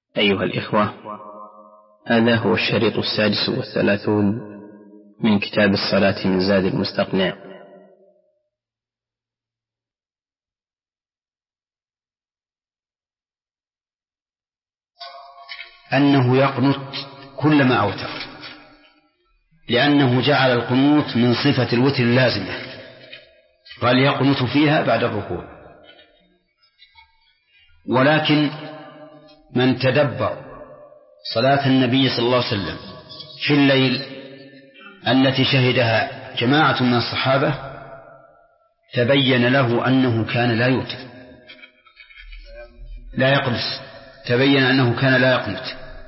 أيها الإخوة، هذا هو الشريط 36 من كتاب الصلاة من زاد المستقنع. أنه يقنت كلما أوتر، لأنه جعل القنوت من صفة الوتر اللازمة، قال يقنت فيها بعد الركوع. ولكن من تدبر صلاة النبي صلى الله عليه وسلم في الليل التي شهدها جماعة من الصحابة تبين له أنه كان لا يوتر، لا يقنت، تبين أنه كان لا يقنت،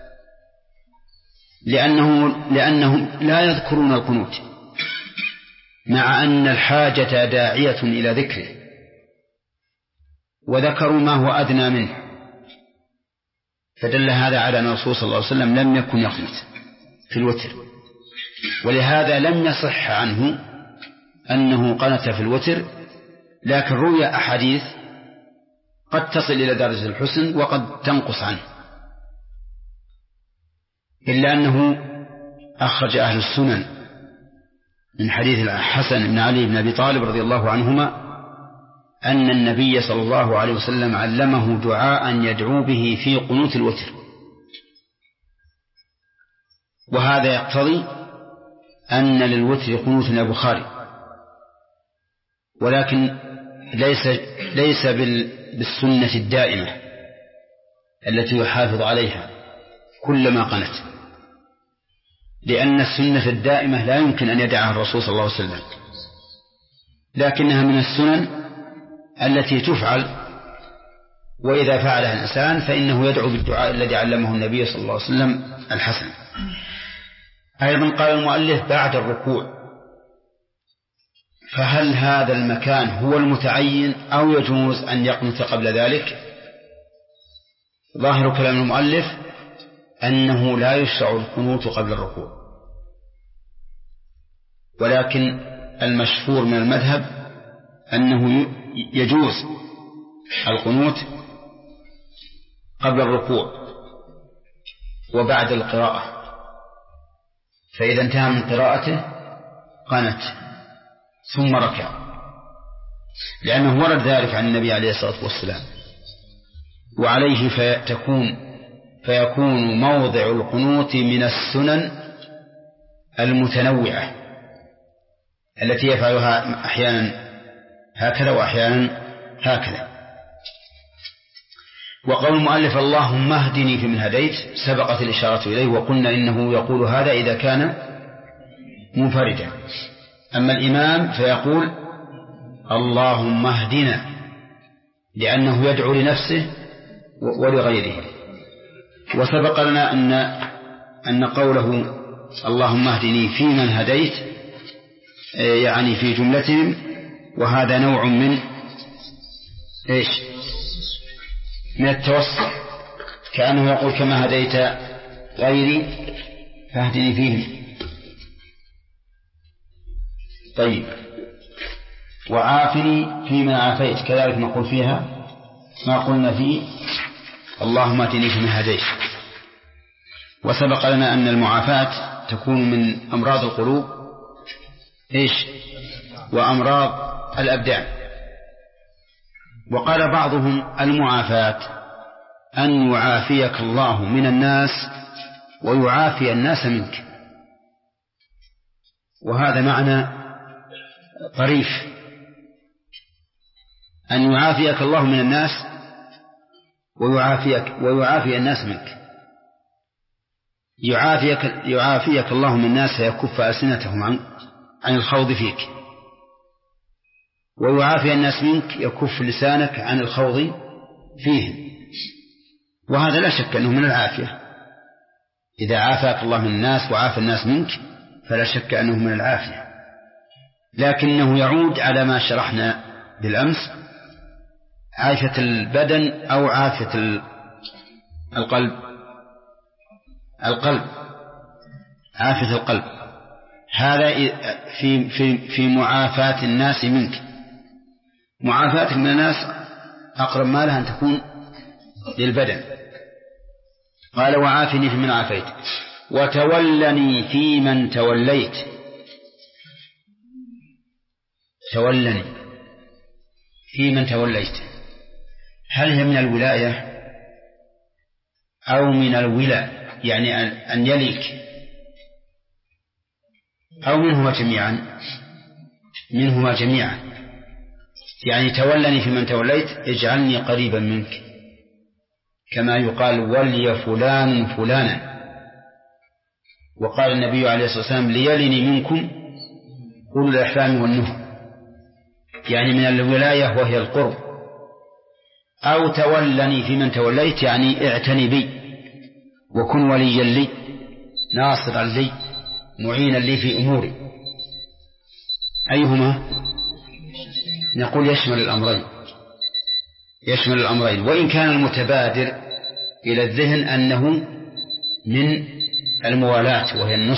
لأنهم لا يذكرون القنوت، مع أن الحاجة داعية إلى ذكره، وذكروا ما هو أدنى منه، فدل هذا على أن الرسول صلى الله عليه وسلم لم يكن يقنت في الوتر، ولهذا لم يصح عنه أنه قنت في الوتر. لكن روي أحاديث قد تصل إلى درجة الحسن وقد تنقص عنه، إلا أنه أخرج أهل السنن من حديث الحسن بن علي بن أبي طالب رضي الله عنهما أن النبي صلى الله عليه وسلم علمه دعاء يدعو به في قنوت الوتر، وهذا يقتضي أن للوتر قنوت يا بخاري، ولكن ليس بالسنة الدائمة التي يحافظ عليها كلما قنت، لأن السنة الدائمة لا يمكن أن يدعها الرسول صلى الله عليه وسلم، لكنها من السنن التي تفعل، وإذا فعلها الإنسان فإنه يدعو بالدعاء الذي علمه النبي صلى الله عليه وسلم الحسن. أيضا قال المؤلف بعد الركوع، فهل هذا المكان هو المتعين أو يجوز أن يقنت قبل ذلك؟ ظاهر كلام المؤلف أنه لا يشرع القنوت قبل الركوع، ولكن المشهور من المذهب أنه يجوز القنوت قبل الركوع وبعد القراءة، فإذا انتهى من قراءته قنت ثم ركع، لأنه ورد ذلك عن النبي عليه الصلاة والسلام، وعليه فيكون موضع القنوت من السنن المتنوعة التي يفعلها أحيانا هكذا وأحيانا هكذا. وقول المؤلف اللهم اهدني فيمن هديت سبقت الإشارة إليه، وقلنا إنه يقول هذا إذا كان منفردا. أما الإمام فيقول اللهم اهدنا، لأنه يدعو لنفسه ولغيره. وسبق لنا أن قوله اللهم اهدني فيمن هديت يعني في جملتهم، وهذا نوع من إيش؟ من التوسع، كأنه يقول كما هديت غيري فاهدني فيهم. طيب، وعافني فيما عافيت كذلك نقول فيها ما قلنا فيه اللهم اتني فيما هديت. وسبق لنا أن المعافاة تكون من أمراض القلوب إيش؟ وأمراض الأبدان. وقال بعضهم المعافاة أن يعافيك الله من الناس ويعافي الناس منك، وهذا معنى طريف، أن يعافيك الله من الناس ويعافي الناس منك. يعافيك الله من الناس فيكف ألسنتهم عن الخوض فيك، ويعافي الناس منك يكف لسانك عن الخوض فيهم، وهذا لا شك أنه من العافية. إذا عافاك الله من الناس وعافى الناس منك فلا شك أنه من العافية، لكنه يعود على ما شرحنا بالأمس، عافية البدن أو عافية القلب. عافية القلب هذا في معافاة الناس منك. معافاتك من الناس أقرب ما لها أن تكون للبدن، قال وعافني فيمن عافيت وتولني فيمن توليت. تولني فيمن توليت، هل هي من الولاية أو من الولاء، يعني أن يليك، أو منهما جميعا؟ منهما جميعا، يعني تولني فيمن توليت اجعلني قريبا منك، كما يقال ولي فلان فلانا. وقال النبي عليه الصلاة والسلام ليلني منكم أولو الأحلام والنهى، يعني من الولاية وهي القرب. أو تولني فيمن توليت يعني اعتني بي وكن وليا لي ناصرا لي معينا لي في أموري. أيهما؟ نقول يشمل الأمرين، يشمل الأمرين، وإن كان المتبادر إلى الذهن أنه من الموالاة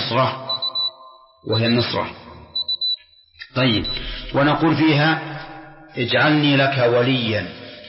وهي النصرة. طيب، ونقول فيها اجعلني لك وليا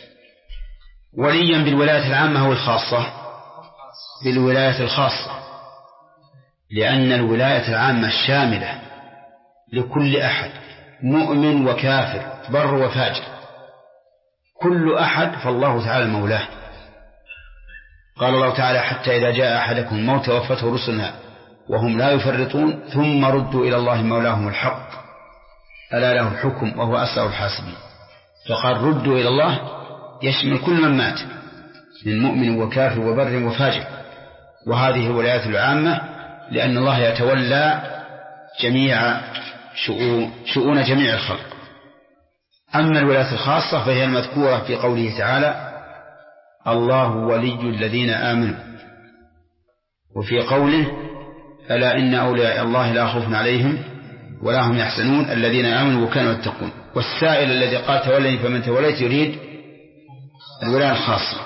بالولاية العامة أو الخاصة؟ بالولاية الخاصة، لأن الولاية العامة الشاملة لكل أحد مؤمن وكافر بر وفاجر، كل أحد فالله تعالى مولاه. قال الله تعالى حتى إذا جاء أحدكم الموت توفته رسلنا وهم لا يفرطون ثم ردوا إلى الله مولاهم الحق ألا له الحكم وهو أسرع الحاسبين. فقال ردوا إلى الله يشمل كل من مات من مؤمن وكافر وبر وفاجر، وهذه الولايات العامة لأن الله يتولى جميع شؤون جميع الخلق. أما الولايات الخاصة فهي المذكورة في قوله تعالى الله ولي الذين آمنوا، وفي قوله ألا إن أولياء الله لا خوف عليهم ولا هم يحزنون الذين آمنوا وكانوا يتقون. والسائل الذي قال تولني فمن توليت يريد الولاية الخاصة.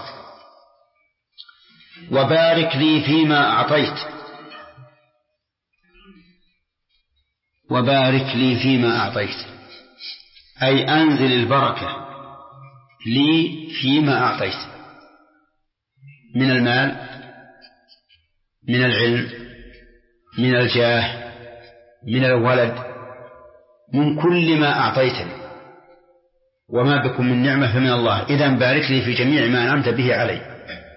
وبارك لي فيما أعطيت، وبارك لي فيما أعطيت أي أنزل البركة لي فيما أعطيت من المال، من العلم، من الجاه، من الولد، من كل ما أعطيتني، وما بكم من نعمة فمن الله، إذن بارك لي في جميع ما أنعمت به علي.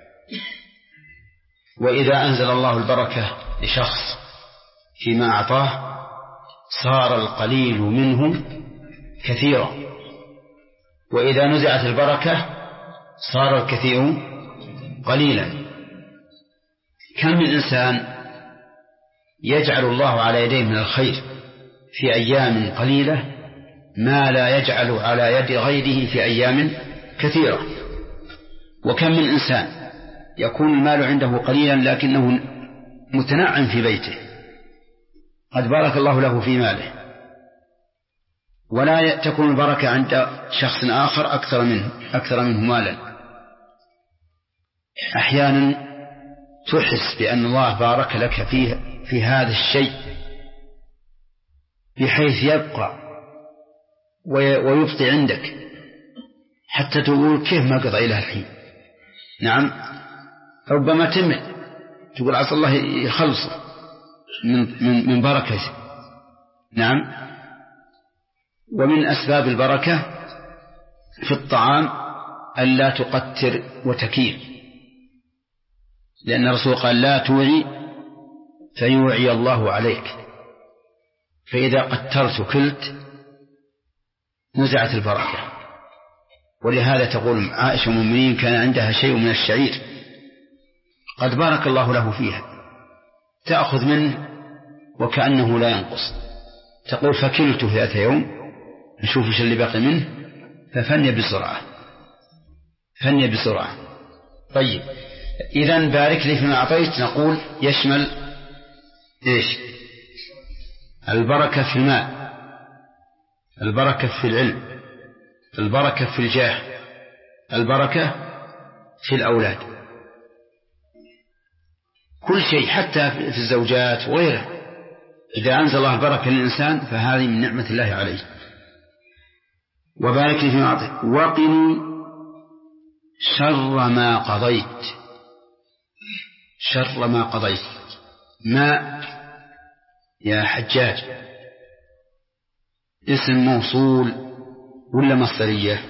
وإذا أنزل الله البركة لشخص فيما أعطاه صار القليل منه كثيرا، وإذا نزعت البركة صار الكثير قليلا. كم من إنسان يجعل الله على يديه من الخير في أيام قليلة ما لا يجعل على يد غيره في أيام كثيرة. وكم من إنسان يكون المال عنده قليلا لكنه متنعم في بيته قد بارك الله له في ماله، ولا تكون البركة عند شخص آخر أكثر منه مالا. أحيانا تحس بأن الله بارك لك في هذا الشيء بحيث يبقى ويبقي عندك حتى تقول كيف ما قضى إلى الحين. نعم، ربما تمل تقول عسى الله يخلصه من بركته. نعم. ومن أسباب البركة في الطعام ألا تقتر وتكيل، لأن الرسول قال لا توعي فيوعي الله عليك، فإذا قترت كلت نزعت البركة. ولهذا تقول عائشة المؤمنين كان عندها شيء من الشعير قد بارك الله له فيها تأخذ منه وكأنه لا ينقص، تقول فكلت ذات يوم نشوف ايش اللي باقي منه ففني بسرعة. طيب، إذن بارك لي فيما أعطيت نقول يشمل إيش؟ البركة في المال، البركة في العلم، البركة في الجاه، البركة في الأولاد، كل شيء حتى في الزوجات وغيره. إذا أنزل الله البركة للإنسان فهذه من نعمة الله عليه. وبارك لي فيما أعطيت وقني شر ما قضيت. شر ما قضيت. ما يا حجاج اسم موصول ولا مصدرية؟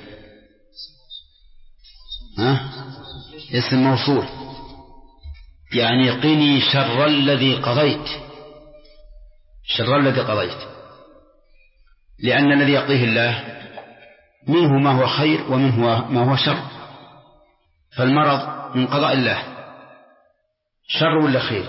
اسم موصول، يعني قني شر الذي قضيت، شر الذي قضيت، لأن الذي يقضيه الله منه ما هو خير ومنه ما هو شر. فالمرض من قضاء الله، شر ولا خير؟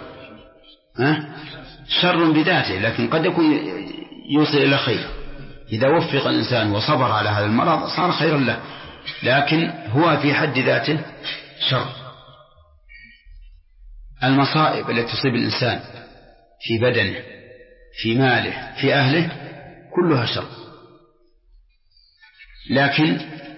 شر بذاته، لكن قد يكون يوصل إلى خير. إذا وفق الإنسان وصبر على هذا المرض صار خيرا له، لكن هو في حد ذاته شر. المصائب التي تصيب الإنسان في بدنه، في ماله، في أهله، كلها شر، لكن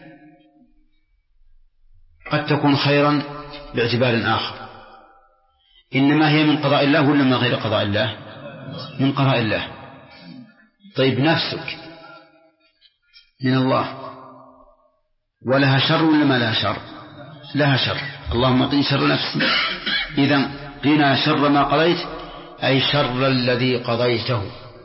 قد تكون خيرا باعتبار آخر. إنما هي من قضاء الله ولا من غير قضاء الله؟ من قضاء الله. طيب نفسك من الله ولها شر ولا ما لها شر؟ لها شر. اللهم قنا شر نفسي. إذن قنا شر ما قضيت أي شر الذي قضيته.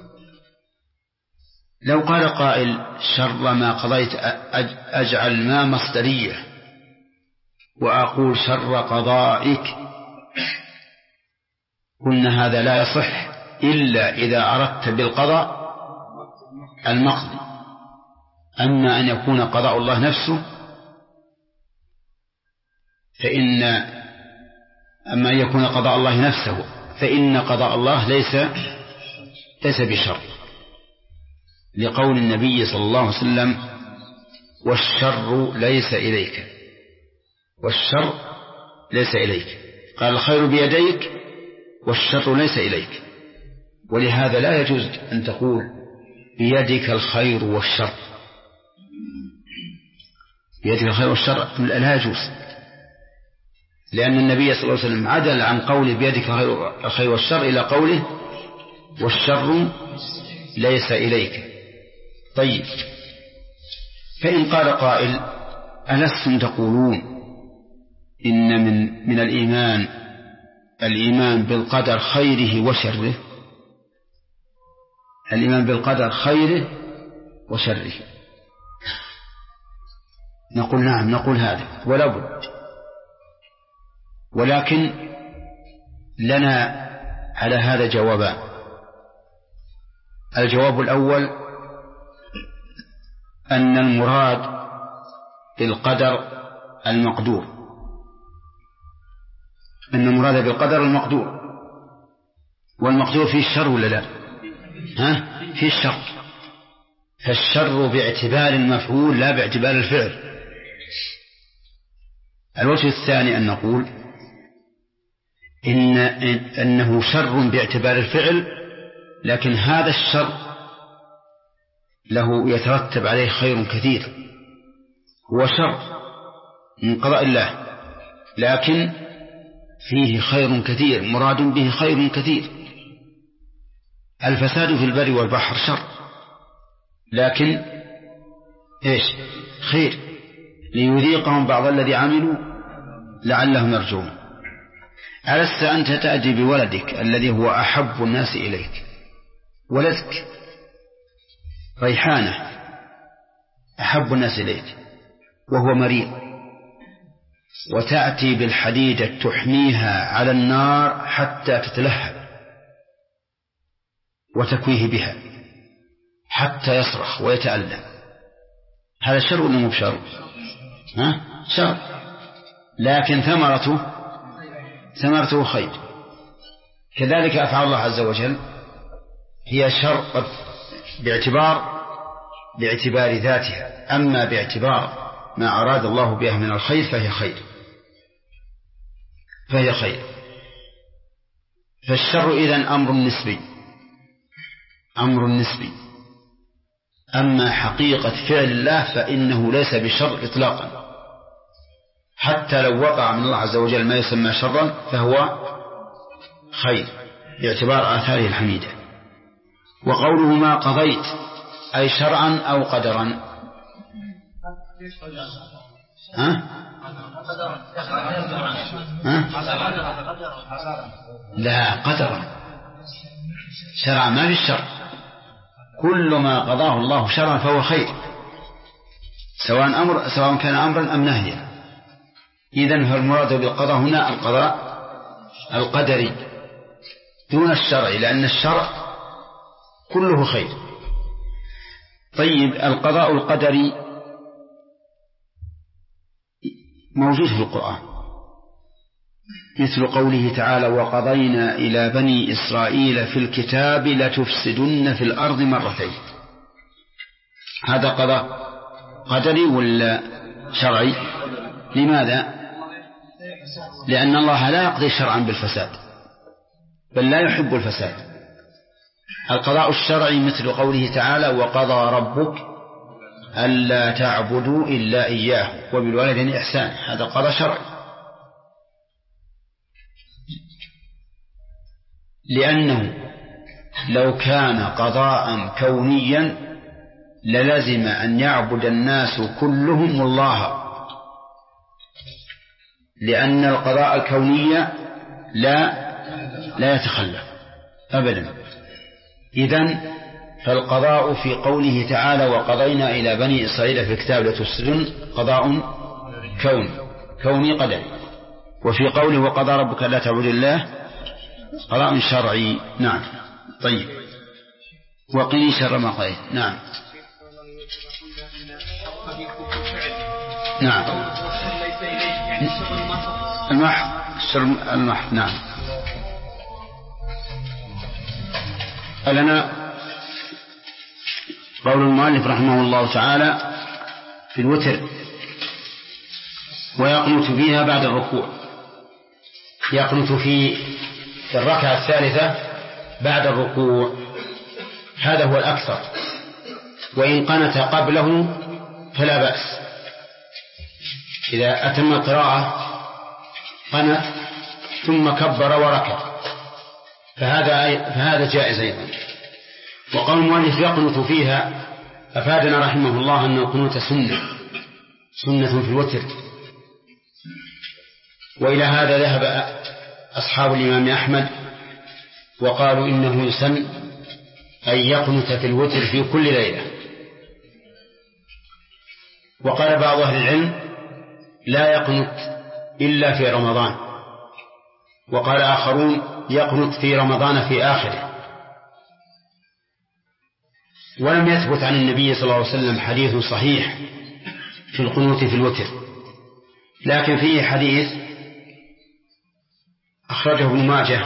لو قال قائل شر ما قضيت أجعل ما مصدرية وأقول شر قضائك، قلنا هذا لا يصح إلا إذا أردت بالقضاء المقضي. أما أن يكون قضاء الله نفسه أما أن يكون قضاء الله نفسه فإن قضاء الله ليس بشر، لقول النبي صلى الله عليه وسلم والشر ليس إليك، والشر ليس إليك. قال الخير بيديك والشر ليس إليك. ولهذا لا يجوز أن تقول بيدك الخير والشر، بيدك الخير والشر لا يجوز، لأن النبي صلى الله عليه وسلم عدل عن قول بيدك الخير والشر إلى قوله والشر ليس إليك. طيب، فإن قال قائل ألستم تقولون إن من الإيمان بالقدر خيره وشره؟ الإيمان بالقدر خيره وشره. نقول نعم، نقول هذا ولا بد، ولكن لنا على هذا جوابان. الجواب الأول أن المراد بالقدر المقدور، أن المراد بالقدر المقدور، والمقدور فيه الشر ولا لا؟ فيه الشر، فالشر باعتبار المفعول لا باعتبار الفعل. الوجه الثاني أن نقول أنه شر باعتبار الفعل، لكن هذا الشر له يترتب عليه خير كثير، هو شر من قضاء الله لكن فيه خير كثير، مراد به خير كثير. الفساد في البر والبحر شر، لكن خير، ليذيقهم بعض الذي عملوا لعلهم يرجون. ألست أنت تأتي بولدك الذي هو أحب الناس إليك، ولدك ريحانة أحب الناس إليك وهو مريض، وتأتي بالحديدة تحميها على النار حتى تتلهب وتكويه بها حتى يصرخ ويتألم، هذا شر ولا مو شر؟ شر، لكن ثمرته خير. كذلك أفعال الله عز وجل هي شر باعتبار ذاتها، أما باعتبار ما أراد الله بها من الخير فهي خير. فالشر إذن أمر نسبي. أما حقيقة فعل الله فإنه ليس بشر إطلاقا، حتى لو وقع من الله عز وجل ما يسمى شرا فهو خير باعتبار آثاره الحميدة. وقوله ما قضيت أي شرعا أو قدرا؟ ها؟ لا، قدرا. شرع ما في الشرع، كل ما قضاه الله شرعا فهو خير، سواء كان أمرا أم نهيا. إذن فالمراد بالقضاء هنا القضاء القدري دون الشرع، لأن الشرع كله خير. طيب، القضاء القدري موجود في القرآن، مثل قوله تعالى: وقضينا إلى بني إسرائيل في الكتاب لتفسدن في الأرض مرتين. هذا قضاء قدري ولا شرعي؟ لماذا؟ لأن الله لا يقضي شرعا بالفساد، بل لا يحب الفساد. القضاء الشرعي مثل قوله تعالى: وقضى ربك ألا تعبدوا إلا إياه وبالوالدين إحسان. هذا قضاء شرعي، لأنه لو كان قضاء كونيا للزم أن يعبد الناس كلهم الله، لأن القضاء الكوني لا يتخلف أبدا. إذن فالقضاء في قوله تعالى: وقضينا إلى بني إسرائيل في الكتاب لتفسدن قضاء كوني قدري، وفي قوله: وقضى ربك لا تعبد الله قضاء شرعي. نعم. طيب، وقيل شر ما قضيت. نعم. نعم. المحض. نعم. لنا قول المؤلف رحمه الله تعالى في الوتر: ويقنت فيها بعد الركوع. يقنت في الركعة الثالثة بعد الركوع، هذا هو الأكثر، وإن قنت قبله فلا بأس. إذا أتم القراءة قنت ثم كبر وركع فهذا جائز أيضا. وقول المؤلف يقنت فيها أفادنا رحمه الله أن القنوت سنة في الوتر، وإلى هذا ذهب أصحاب الإمام أحمد وقالوا إنه يسن أن يقنت في الوتر في كل ليلة. وقال بعض أهل العلم: لا يقنت إلا في رمضان. وقال آخرون: يقنت في رمضان في آخره. ولم يثبت عن النبي صلى الله عليه وسلم حديث صحيح في القنوت في الوتر، لكن فيه حديث أخرجه ابن ماجه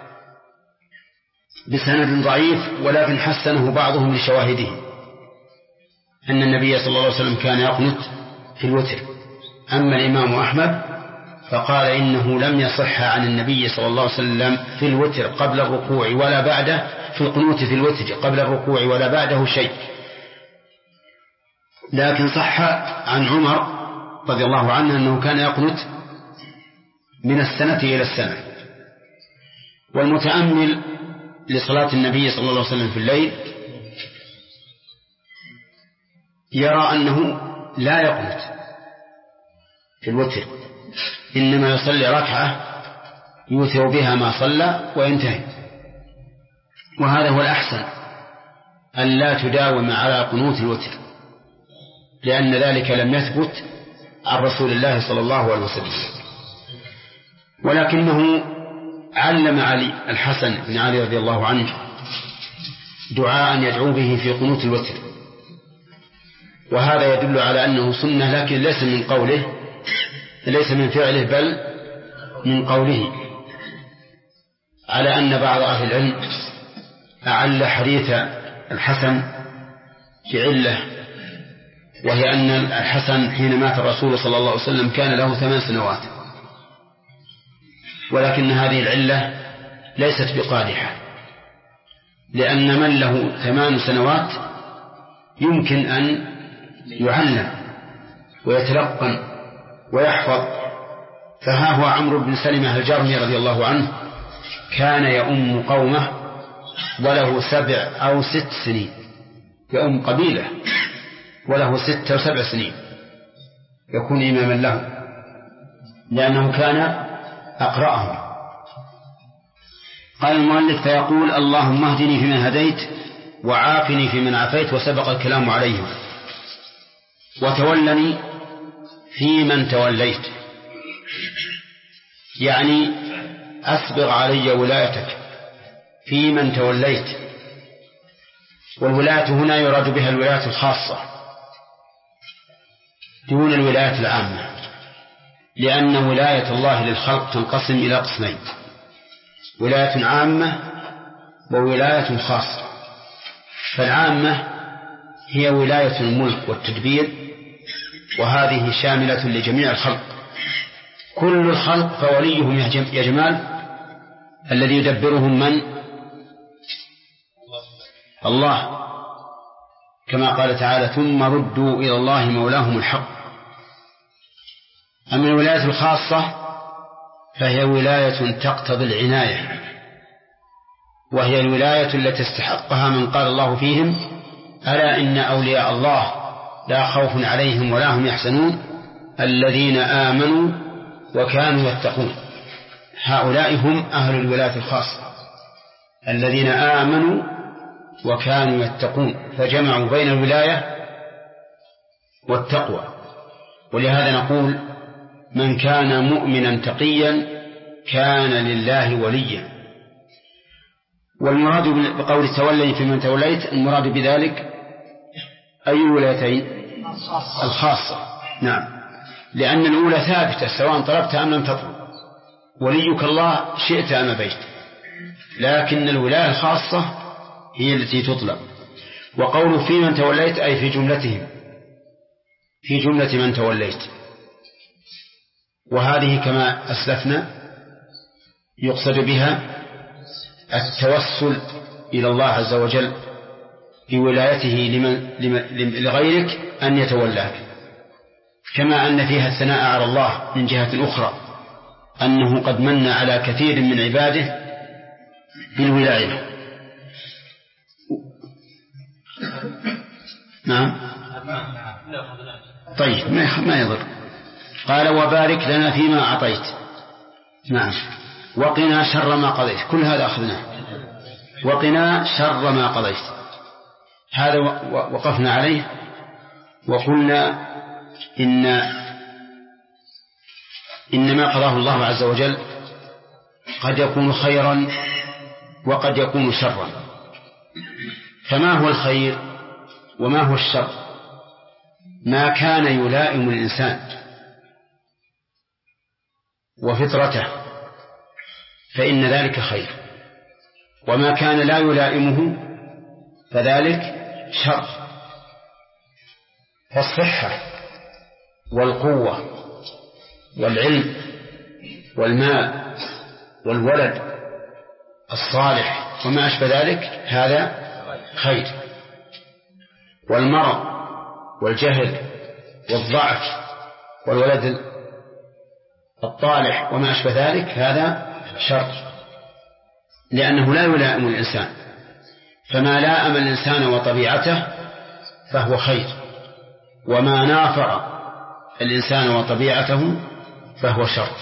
بسند ضعيف ولكن حسنه بعضهم لشواهده، أن النبي صلى الله عليه وسلم كان يقنت في الوتر. أما الإمام أحمد فقال إنه لم يصح عن النبي صلى الله عليه وسلم في الوتر قبل الركوع ولا بعده، في القنوت في الوتر قبل الركوع ولا بعده شيء. لكن صح عن عمر رضي الله عنه أنه كان يقنت من السنة إلى السنة. والمتأمل لصلاة النبي صلى الله عليه وسلم في الليل يرى أنه لا يقنت في الوتر، إنما يصلي ركعة يوتر بها ما صلى وينتهي. وهذا هو الأحسن، أن لا تداوم على قنوت الوتر، لأن ذلك لم يثبت عن رسول الله صلى الله عليه وسلم. ولكنه علم علي الحسن بن علي رضي الله عنه دعاء يدعو به في قنوت الوتر، وهذا يدل على أنه سنة، لكن ليس من قوله، ليس من فعله، بل من قوله، على أن بعض أهل العلم أعل حديث الحسن بعلة، وهي أن الحسن حين مات الرسول صلى الله عليه وسلم كان له 8 سنوات، ولكن هذه العلة ليست بقادحة، لأن من له 8 سنوات يمكن أن يعلم ويتلقن ويحفظ. فها هو عمرو بن سلمة الجرمي رضي الله عنه كان يؤم قومه وله 7 أو 6 سنين، يؤم قبيلة وله 6 أو 7 سنين، يكون إماما له لأنه كان أقرأهم. قال المؤلف: فيقول: اللهم اهدني فيمن هديت وعافني فيمن عافيت، وسبق الكلام عليهم، وتولني فيمن توليت، يعني أسبغ علي ولايتك فيمن توليت. والولاية هنا يراد بها الولاية الخاصة دون الولاية العامة، لأن ولاية الله للخلق تنقسم إلى قسمين: ولاية عامة وولاية خاصة. فالعامة هي ولاية الملك والتدبير، وهذه شاملة لجميع الخلق، كل الخلق فوليهم يا جمال الذي يدبرهم من؟ الله، كما قال تعالى: ثم ردوا إلى الله مولاهم الحق. أما الولاية الخاصة فهي ولاية تقتضي العناية، وهي الولاية التي استحقها من قال الله فيهم: ألا إن أولياء الله لا خوف عليهم ولا هم يحزنون الذين آمنوا وكانوا يتقون. هؤلاء هم أهل الولاية الخاصة الذين آمنوا وكانوا يتقون، فجمعوا بين الولاية والتقوى. ولهذا نقول: من كان مؤمنا تقيا كان لله وليا. والمراد بقول تولي فيمن توليت، المراد بذلك أي ولايتين؟ الخاصة. نعم، لأن الأولى ثابتة سواء طلبت أم لم تطلب، وليك الله شئت أم أبيت، لكن الولاية الخاصة هي التي تطلب. وقول في من توليت أي في جملتهم، في جملة من توليت. وهذه كما أسلفنا يقصد بها التوسل إلى الله عز وجل بولايته لغيرك أن يتولاك، كما أن فيها الثناء على الله من جهة أخرى، أنه قد من على كثير من عباده بالولاية. نعم، طيب ما يضر. قال: وبارك لنا فيما أعطيت. نعم، وقنا شر ما قضيت. كل هذا أخذناه. وقنا شر ما قضيت، هذا وقفنا عليه وقلنا إن ما قضاه الله عز وجل قد يكون خيرا وقد يكون شرا. فما هو الخير وما هو الشر؟ ما كان يلائم الإنسان وفطرته فإن ذلك خير، وما كان لا يلائمه فذلك شر. فالصحة والقوة والعلم والمال والولد الصالح وما أشبه ذلك هذا خير، والمرض والجهل والضعف والولد الطالح وما أشبه ذلك هذا شر، لأنه لا يلائم الإنسان. فما لائم الإنسان وطبيعته فهو خير، وما نافع الإنسان وطبيعته فهو شر.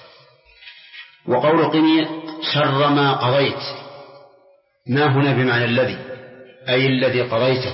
وقول قني شر ما قضيت، ما هنا بمعنى الذي، أي الذي قضيته،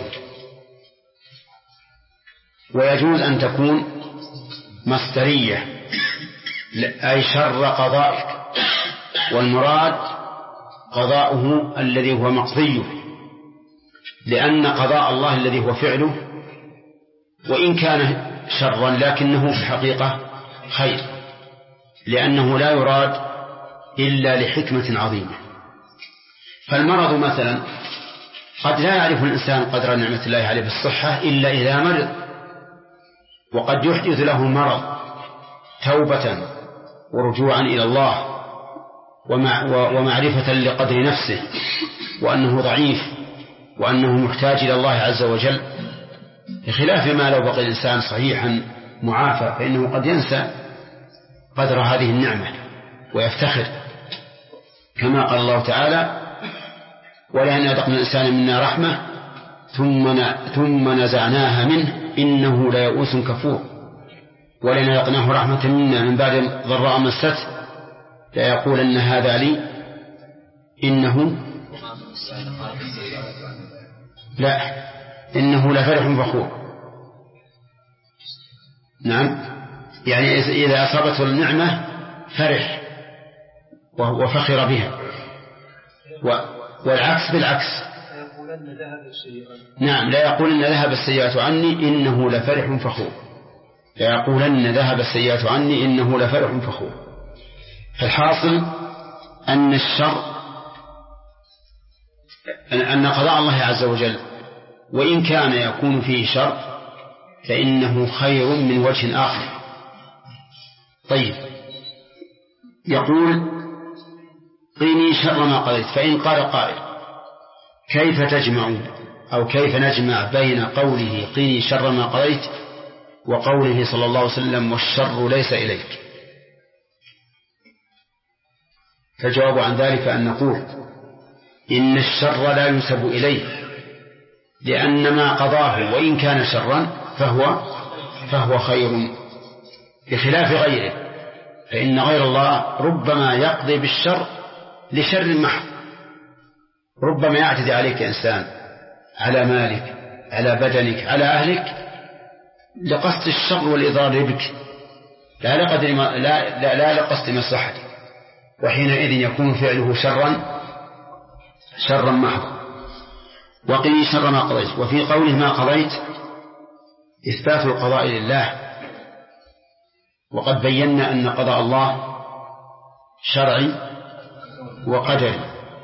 ويجوز أن تكون مصدرية أي شر قضائك، والمراد قضاؤه الذي هو مقضيه، لأن قضاء الله الذي هو فعله وإن كان شرا لكنه في الحقيقة خير، لأنه لا يراد إلا لحكمة عظيمة. فالمرض مثلا قد لا يعرف الإنسان قدر نعمة الله عليه بالصحة إلا إذا مرض، وقد يحدث له مرض توبة ورجوعا إلى الله ومعرفة لقدر نفسه وأنه ضعيف وأنه محتاج إلى الله عز وجل، بخلاف ما لو بقي الإنسان صحيحا معافى فإنه قد ينسى قدر هذه النعمة ويفتخر، كما قال الله تعالى: ولئن أذقنا الإنسان منا رحمة ثم نزعناها منه إنه ليئوس كفور. ولن يقناه رحمة منا من بعد ضراء مسته لا يقول أن هذا لي إنه لفرح فخور. نعم، يعني إذا أصابته النعمة فرح وفخر بها، والعكس بالعكس. نعم، لا يقولن ذهب السيئات عني إنه لفرح فخور، لا يقولن ذهب السيئات عني إنه لفرح فخور. فالحاصل أن الشر، أن قضاء الله عز وجل وإن كان يكون فيه شر فإنه خير من وجه آخر. طيب، يقول قيني شر ما قضيت. فإن قال قائل كيف تجمع أو كيف نجمع بين قوله قيني شر ما قضيت وقوله صلى الله عليه وسلم والشر ليس إليك؟ فالجواب عن ذلك أن نقول إن الشر لا ينسب إليه، لأن ما قضاه وإن كان شرا فهو خير، بخلاف غيره، فإن غير الله ربما يقضي بالشر لشر محض. ربما يعتدي عليك إنسان على مالك، على بدنك، على أهلك، لقصد الشر والإضرار بك، لا لقصد مصلحتك، وحينئذ يكون فعله شرا محضا. وقيل شر ما قضيت. وفي قوله ما قضيت إثبات القضاء لله، وقد بينا أن قضاء الله شرعي وقدري.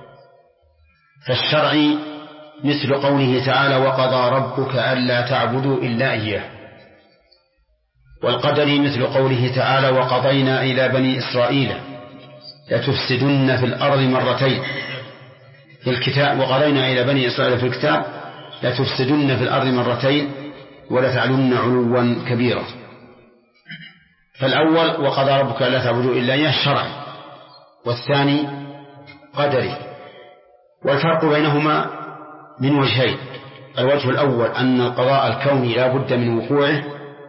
فالشرعي مثل قوله تعالى وقضى ربك ألا تعبدوا إلا إياه، والقدري مثل قوله تعالى وقضينا إلى بني إسرائيل لتفسدن في الأرض مرتين في الكتاب، وقضينا إلى بني إسرائيل في الكتاب لتفسدن في الأرض مرتين ولتعلن علوا كبيرا. فالأول وقضى ربك ألا تعبدوا إلا إياه شرعي، والثاني قدري. والفرق بينهما من وجهين: الوجه الأول أن القضاء الكوني لا بد من وقوعه،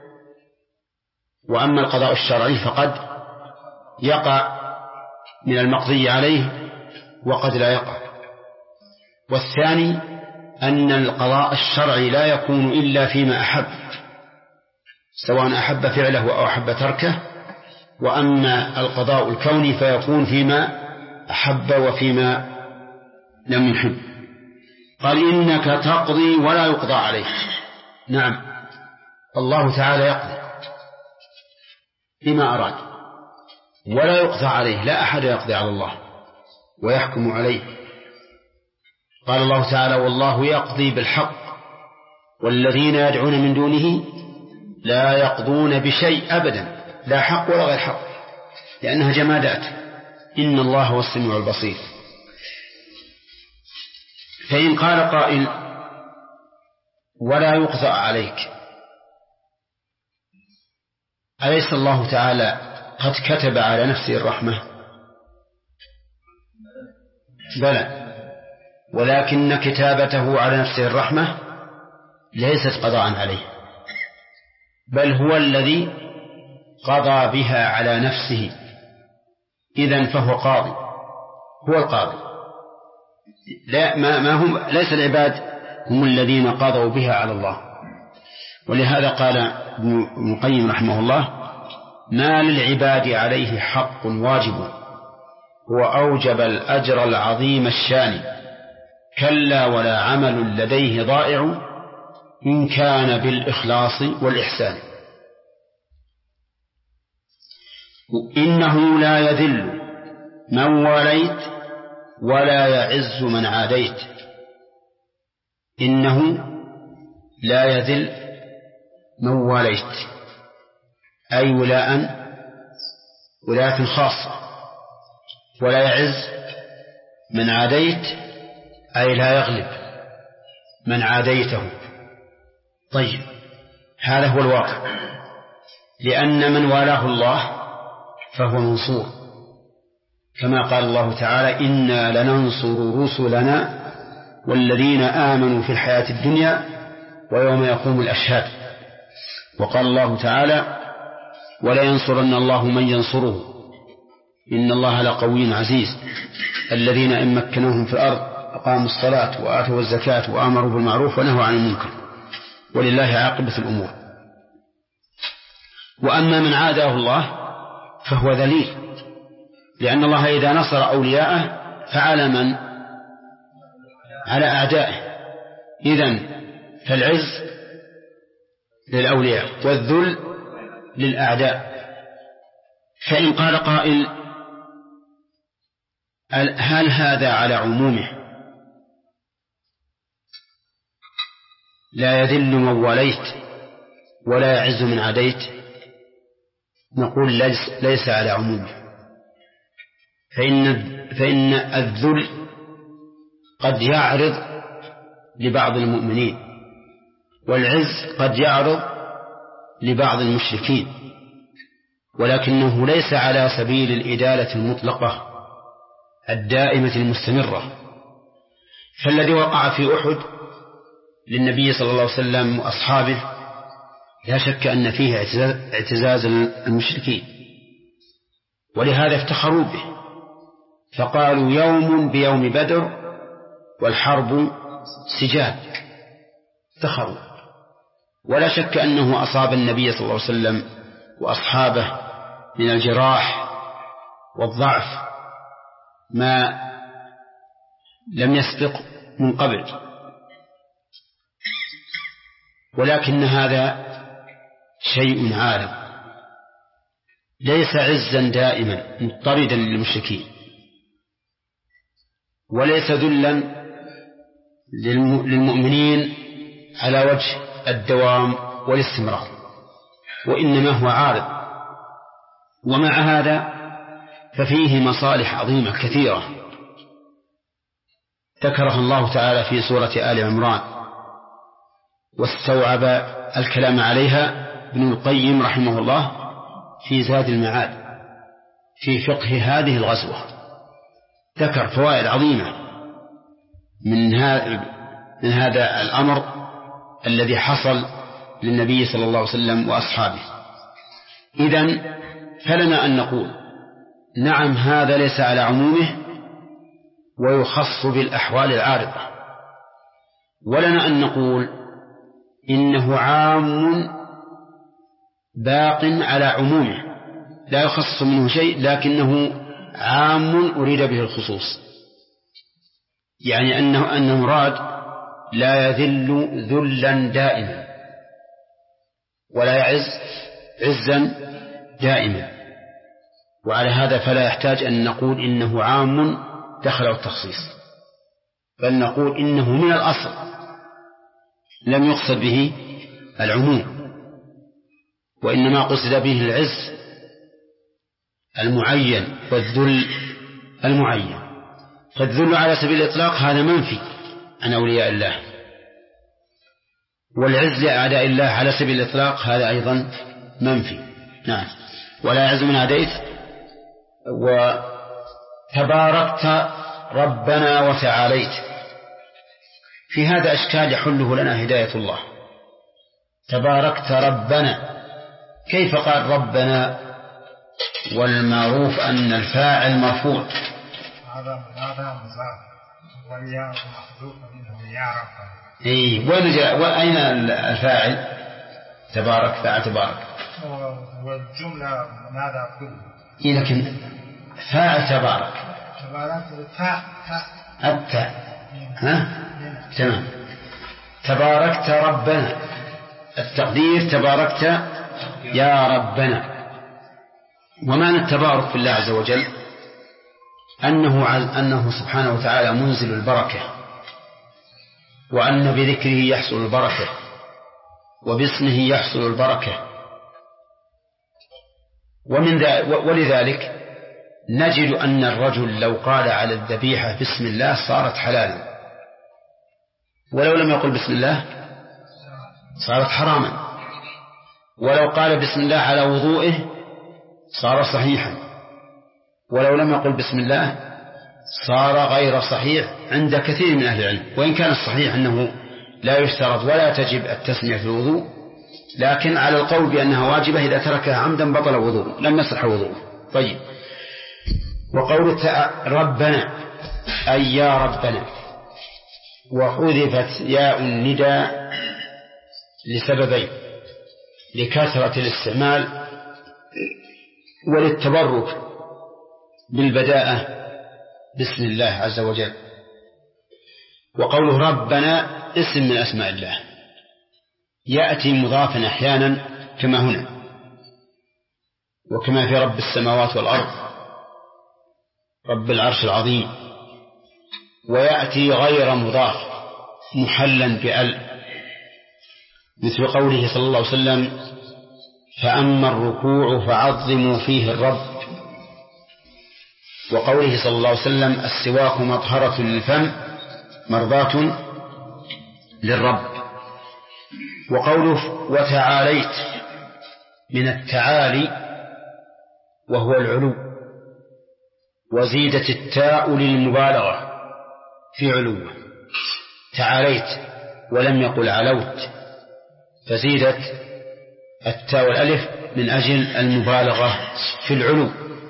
وأما القضاء الشرعي فقد يقع من المقضي عليه وقد لا يقع. والثاني أن القضاء الشرعي لا يكون إلا فيما أحب، سواء أحب فعله أو أحب تركه، وأما القضاء الكوني فيكون فيما أحب وفيما لم يحب. قال إنك تقضي ولا يقضى عليك. نعم، الله تعالى يقضي بما أراد ولا يقضى عليه، لا أحد يقضي على الله ويحكم عليه. قال الله تعالى والله يقضي بالحق والذين يدعون من دونه لا يقضون بشيء أبدا، لا حق ولا غير حق، لأنها جمادات. إن الله هو السميع البصير. فإن قال قائل ولا يقضى عليك، أليس الله تعالى قد كتب على نفسه الرحمة؟ بلى، ولكن كتابته على نفسه الرحمة ليست قضاء عليه، بل هو الذي قضى بها على نفسه. إذن فهو قاضي، هو القاضي. لا ما هم ليس العباد هم الذين قضوا بها على الله. ولهذا قال ابن القيم رحمه الله ما للعباد عليه حق واجب هو أوجب الأجر العظيم الشان، كلا ولا عمل لديه ضائع إن كان بالإخلاص والإحسان. إنه لا يذل من واليت ولا يعز من عاديت. إنه لا يذل من واليت، أي ولاء خاصة، ولا يعز من عاديت، أي لا يغلب من عاديته. طيب، هذا هو الواقع، لأن من والاه الله فهو منصور، كما قال الله تعالى إنا لننصر رسلنا والذين آمنوا في الحياة الدنيا ويوم يقوم الأشهاد. وقال الله تعالى ولا ينصرن الله من ينصره إن الله لقوي عزيز الذين إن مكنوهم في الأرض أقاموا الصلاة وآتوا الزكاة وآمروا بالمعروف ونهوا عن المنكر ولله عاقبة الأمور. وأما من عاداه الله فهو ذليل، لأن الله إذا نصر أولياءه فعلى من؟ على أعدائه. إذن فالعز للأولياء والذل للأعداء. فإن قال قائل هل هذا على عمومه لا يذل من وليت ولا يعز من عاديت؟ نقول ليس على عمومه، فإن الذل قد يعرض لبعض المؤمنين والعز قد يعرض لبعض المشركين، ولكنه ليس على سبيل الإدالة المطلقة الدائمة المستمرة. فالذي وقع في أحد للنبي صلى الله عليه وسلم وأصحابه لا شك أن فيه اعتزاز المشركين، ولهذا افتخروا به فقالوا يوم بيوم بدر والحرب سجال، افتخروا. ولا شك أنه أصاب النبي صلى الله عليه وسلم وأصحابه من الجراح والضعف ما لم يسبق من قبل، ولكن هذا شيء عارض، ليس عزا دائما مضطردا للمشركين، وليس ذلا للمؤمنين على وجه الدوام والاستمرار، وإنما هو عارض. ومع هذا ففيه مصالح عظيمة كثيرة ذكرها الله تعالى في سورة آل عمران، واستوعب الكلام عليها ابن القيم رحمه الله في زاد المعاد في فقه هذه الغزوة. ذكر فوائد عظيمة من هذا الأمر الذي حصل للنبي صلى الله عليه وسلم وأصحابه. إذن فلنا أن نقول نعم هذا ليس على عمومه ويخص بالأحوال العارضة، ولنا أن نقول إنه عام باق على عمومه لا يخص منه شيء، لكنه عام أريد به الخصوص، يعني أنه مراد لا يذل ذلا دائما ولا يعز عزا دائما. وعلى هذا فلا يحتاج أن نقول إنه عام دخل التخصيص، بل نقول إنه من الأصل لم يقصد به العموم، وإنما قصد به العز المعين والذل المعين. فالذل على سبيل الإطلاق هذا منفي عن أولياء الله، والعز لأعداء الله على سبيل الإطلاق هذا أيضا منفي. نعم. ولا يعز من عاديت وتباركت ربنا وتعاليت. في هذا أشكال يحله لنا هداية الله. تباركت ربنا، كيف قال ربنا والمعروف أن الفاعل مرفوع؟ هذا مضاف والياء محذوف منه يا رب. وأين الفاعل؟ تبارك فاعل تبارك، والجملة ماذا كله. لكن فاعل تبارك التاء تمام. تباركت ربنا، التقدير تباركت يا ربنا. ومعنى التبارك في الله عز وجل أنه سبحانه وتعالى منزل البركة، وأن بذكره يحصل البركة وباسمه يحصل البركة. ولذلك نجد أن الرجل لو قال على الذبيحة بسم الله صارت حلالا، ولو لم يقل بسم الله صارت حراما، ولو قال بسم الله على وضوئه صار صحيحا، ولو لم يقل بسم الله صار غير صحيح عند كثير من أهل العلم. وإن كان الصحيح أنه لا يشترط ولا تجب التسمية في الوضوء، لكن على القول بأنها واجبة إذا تركها عمدا بطل وضوء لم يصح وضوء. طيب. وقول ربنا أي يا ربنا، وحذفت ياء النداء لسببين: لكثرة الاستعمال وللتبرك بالبداءة بسم الله عز وجل. وقوله ربنا اسم من أسماء الله يأتي مضافا أحيانا كما هنا وكما في رب السماوات والأرض رب العرش العظيم، ويأتي غير مضاف محلا بأل، مثل قوله صلى الله عليه وسلم فأما الركوع فعظموا فيه الرب، وقوله صلى الله عليه وسلم السواك مطهرة للفم مرضاة للرب. وقوله وتعاليت من التعالي وهو العلو، وزيدت التاء للمبالغة في علوه، تعاليت ولم يقل علوت، فزيدت التاء والألف من أجل المبالغة في العلو.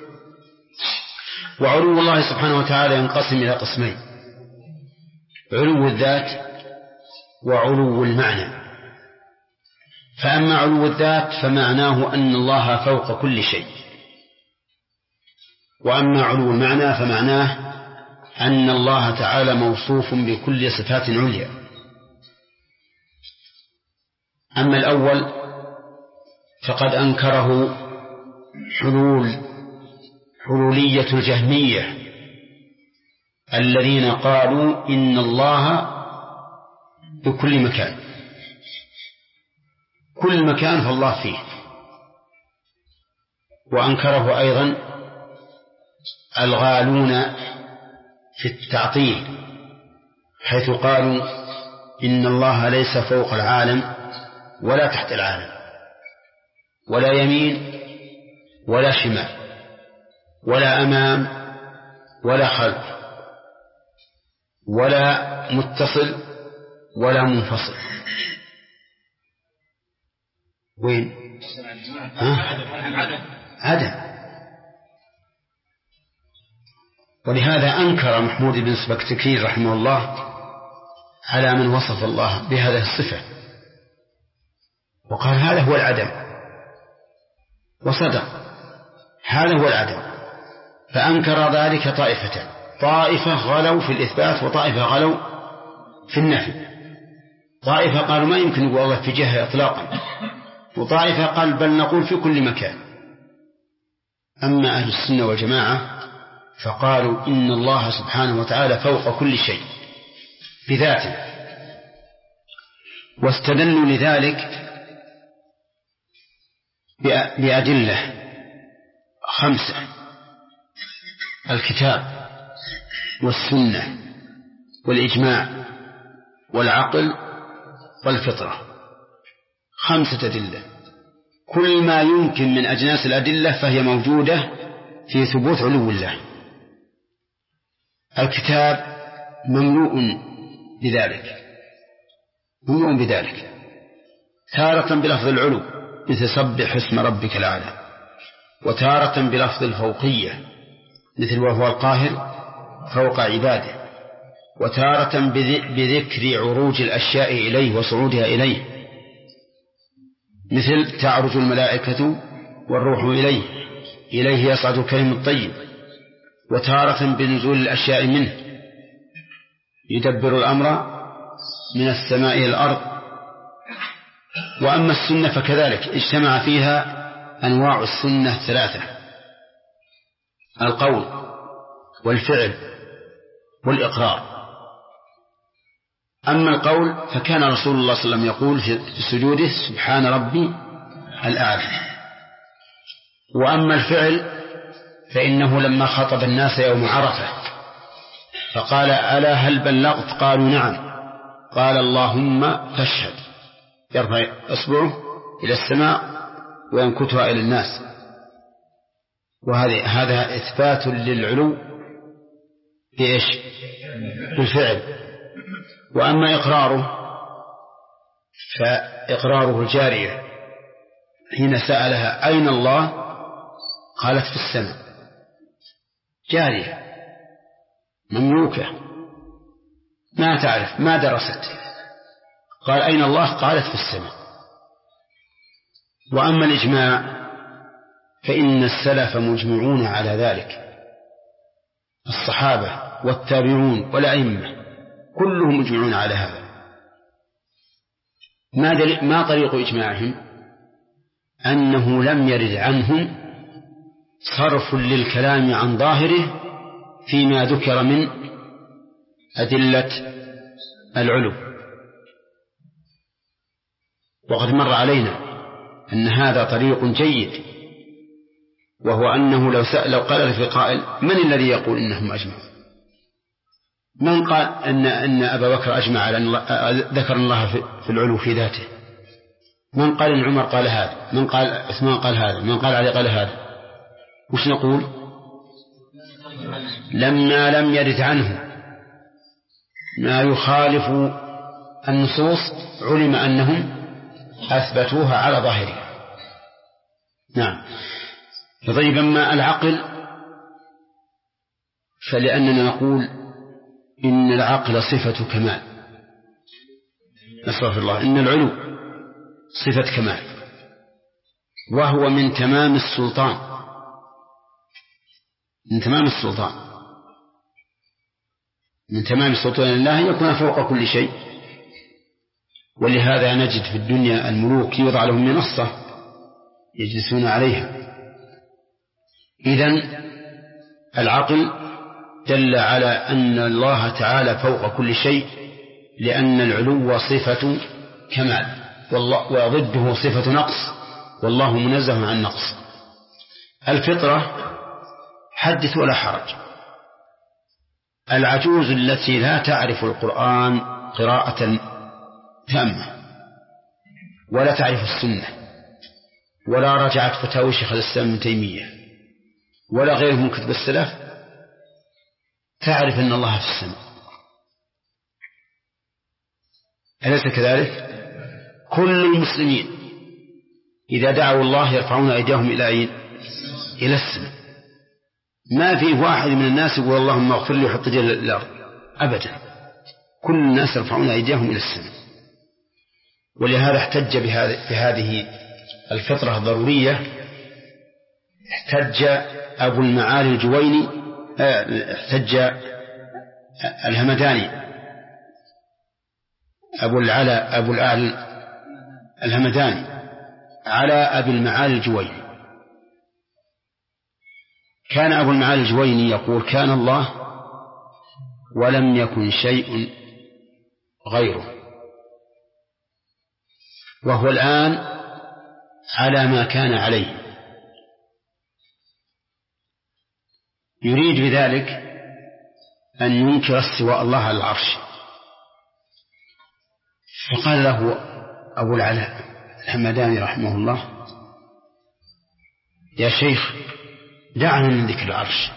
وعلو الله سبحانه وتعالى ينقسم إلى قسمين: علو الذات وعلو المعنى. فأما علو الذات فمعناه أن الله فوق كل شيء، وأما علو المعنى فمعناه أن الله تعالى موصوف بكل صفات عليا. أما الأول فقد أنكره حلولية الجهمية الذين قالوا إن الله بكل مكان، كل مكان فالله فيه. وأنكره أيضا الغالون في التعطيل حيث قالوا إن الله ليس فوق العالم ولا تحت العالم، ولا يمين ولا شمال، ولا أمام ولا خلف، ولا متصل ولا منفصل. وين؟ عدم. ولهذا أنكر محمود بن سبكتكي رحمه الله على من وصف الله بهذه الصفة وقال هذا هو العدم، وصدق، هذا هو العدم. فأنكر ذلك طائفتان: طائفة غلوا في الإثبات وطائفة غلوا في النفي. طائفة قالوا ما يمكن يقول الله في جهة إطلاقا، وطائفة قال بل نقول في كل مكان. أما أهل السنة والجماعة فقالوا إن الله سبحانه وتعالى فوق كل شيء بذاته، واستدلوا لذلك بأدلة 5: الكتاب والسنة والإجماع والعقل والفطرة. 5 أدلة، كل ما يمكن من أجناس الأدلة فهي موجودة في ثبوت علو الله. الكتاب مملوء بذلك، تارة بلفظ العلو مثل سبح اسم ربك الأعلى، وتارة بلفظ الفوقية مثل وهو القاهر فوق عباده، وتارة بذكر عروج الأشياء إليه وصعودها إليه مثل تعرج الملائكة والروح إليه يصعد الكلم الطيب، وتارة بنزول الأشياء منه يدبر الأمر من السماء إلى الأرض. وأما السنة فكذلك اجتمع فيها أنواع السنة 3: القول والفعل والإقرار. أما القول فكان رسول الله صلى الله عليه وسلم يقول في سجوده سبحان ربي الأعلى. وأما الفعل فإنه لما خطب الناس يوم عرفة فقال ألا هل بلغت؟ قالوا نعم. قال اللهم فاشهد، يرفع إصبعه إلى السماء وينكتها إلى الناس. هذا إثبات للعلو بإيش؟ بالفعل. وأما إقراره فإقراره الجارية حين سألها أين الله قالت في السماء، جارية مملوكة ما تعرف ما درست، قال أين الله قالت في السماء. وأما الإجماع فإن السلف مجمعون على ذلك، الصحابة والتابعون والأئمة كلهم مجمعون على هذا. ما طريق إجماعهم؟ أنه لم يرد عنهم صرف للكلام عن ظاهره فيما ذكر من أدلة العلو. وقد مر علينا أن هذا طريق جيد، وهو أنه لو قال في قائل من الذي يقول إنهم أجمعوا؟ من قال أن أبا بكر أجمع على أن ذكر الله في العلو في ذاته؟ من قال إن عمر قال هذا؟ من قال عثمان قال هذا؟ من قال علي قال هذا؟ وش نقول؟ لما لم يرد عنه ما يخالف النصوص علم أنهم أثبتوها على ظاهرها. نعم. طيب أما العقل فلأننا نقول إن العقل صفة كمال، نستغفر الله، إن العلو صفة كمال، وهو من تمام السلطان، من تمام السلطان، من تمام السلطان الله يكون فوق كل شيء. ولهذا نجد في الدنيا الملوك يوضع لهم منصة يجلسون عليها. إذن العقل دل على أن الله تعالى فوق كل شيء، لأن العلو صفة كمال وضده صفة نقص، والله منزه عن نقص. الفطرة حدث ولا حرج. العجوز التي لا تعرف القرآن قراءة تامة ولا تعرف السنة ولا رجعت فتاوي شيخ الإسلام ابن تيمية ولا غيره من كتب السلف، تعرف أن الله في السماء، أليس كذلك؟ كل المسلمين إذا دعوا الله يرفعون أيديهم إلى السماء. ما في واحد من الناس يقول اللهم اغفر لي وحط يدي الأرض أبدا، كل الناس يرفعون أيديهم إلى السماء. ولهذا احتج بهذه الفطرة الضرورية، احتج أبو المعالي الجويني، احتج الهمداني أبو الأعلى الهمداني على أبي المعالي الجويني. كان أبو المعالي الجويني يقول كان الله ولم يكن شيء غيره، وهو الآن على ما كان عليه. يريد بذلك أن ينكر استواء الله على العرش. فقال له أبو العلاء الحمداني رحمه الله يا شيخ دعنا من ذكر العرش،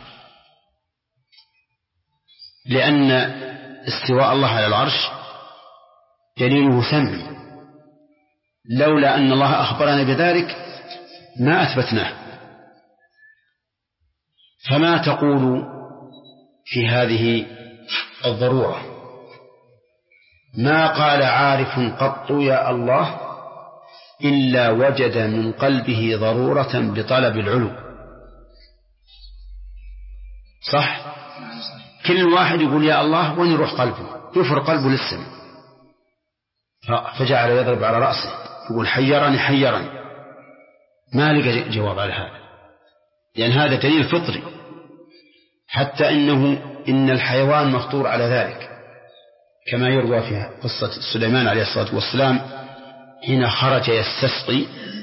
لأن استواء الله على العرش دليله سمعي، لولا أن الله أخبرنا بذلك ما أثبتناه. فما تقول في هذه الضرورة؟ ما قال عارف قط يا الله إلا وجد من قلبه ضرورة بطلب العلو. صح؟ كل واحد يقول يا الله وين يروح قلبه؟ يفر قلبه للسماء. فجعل يضرب على رأسه يقول حيرني حيرني، ما لقى جواب على هذا، لأن هذا دليل فطري. حتى إن الحيوان مفطور على ذلك، كما يروى في قصة سليمان عليه الصلاة والسلام حين خرج يستسقي،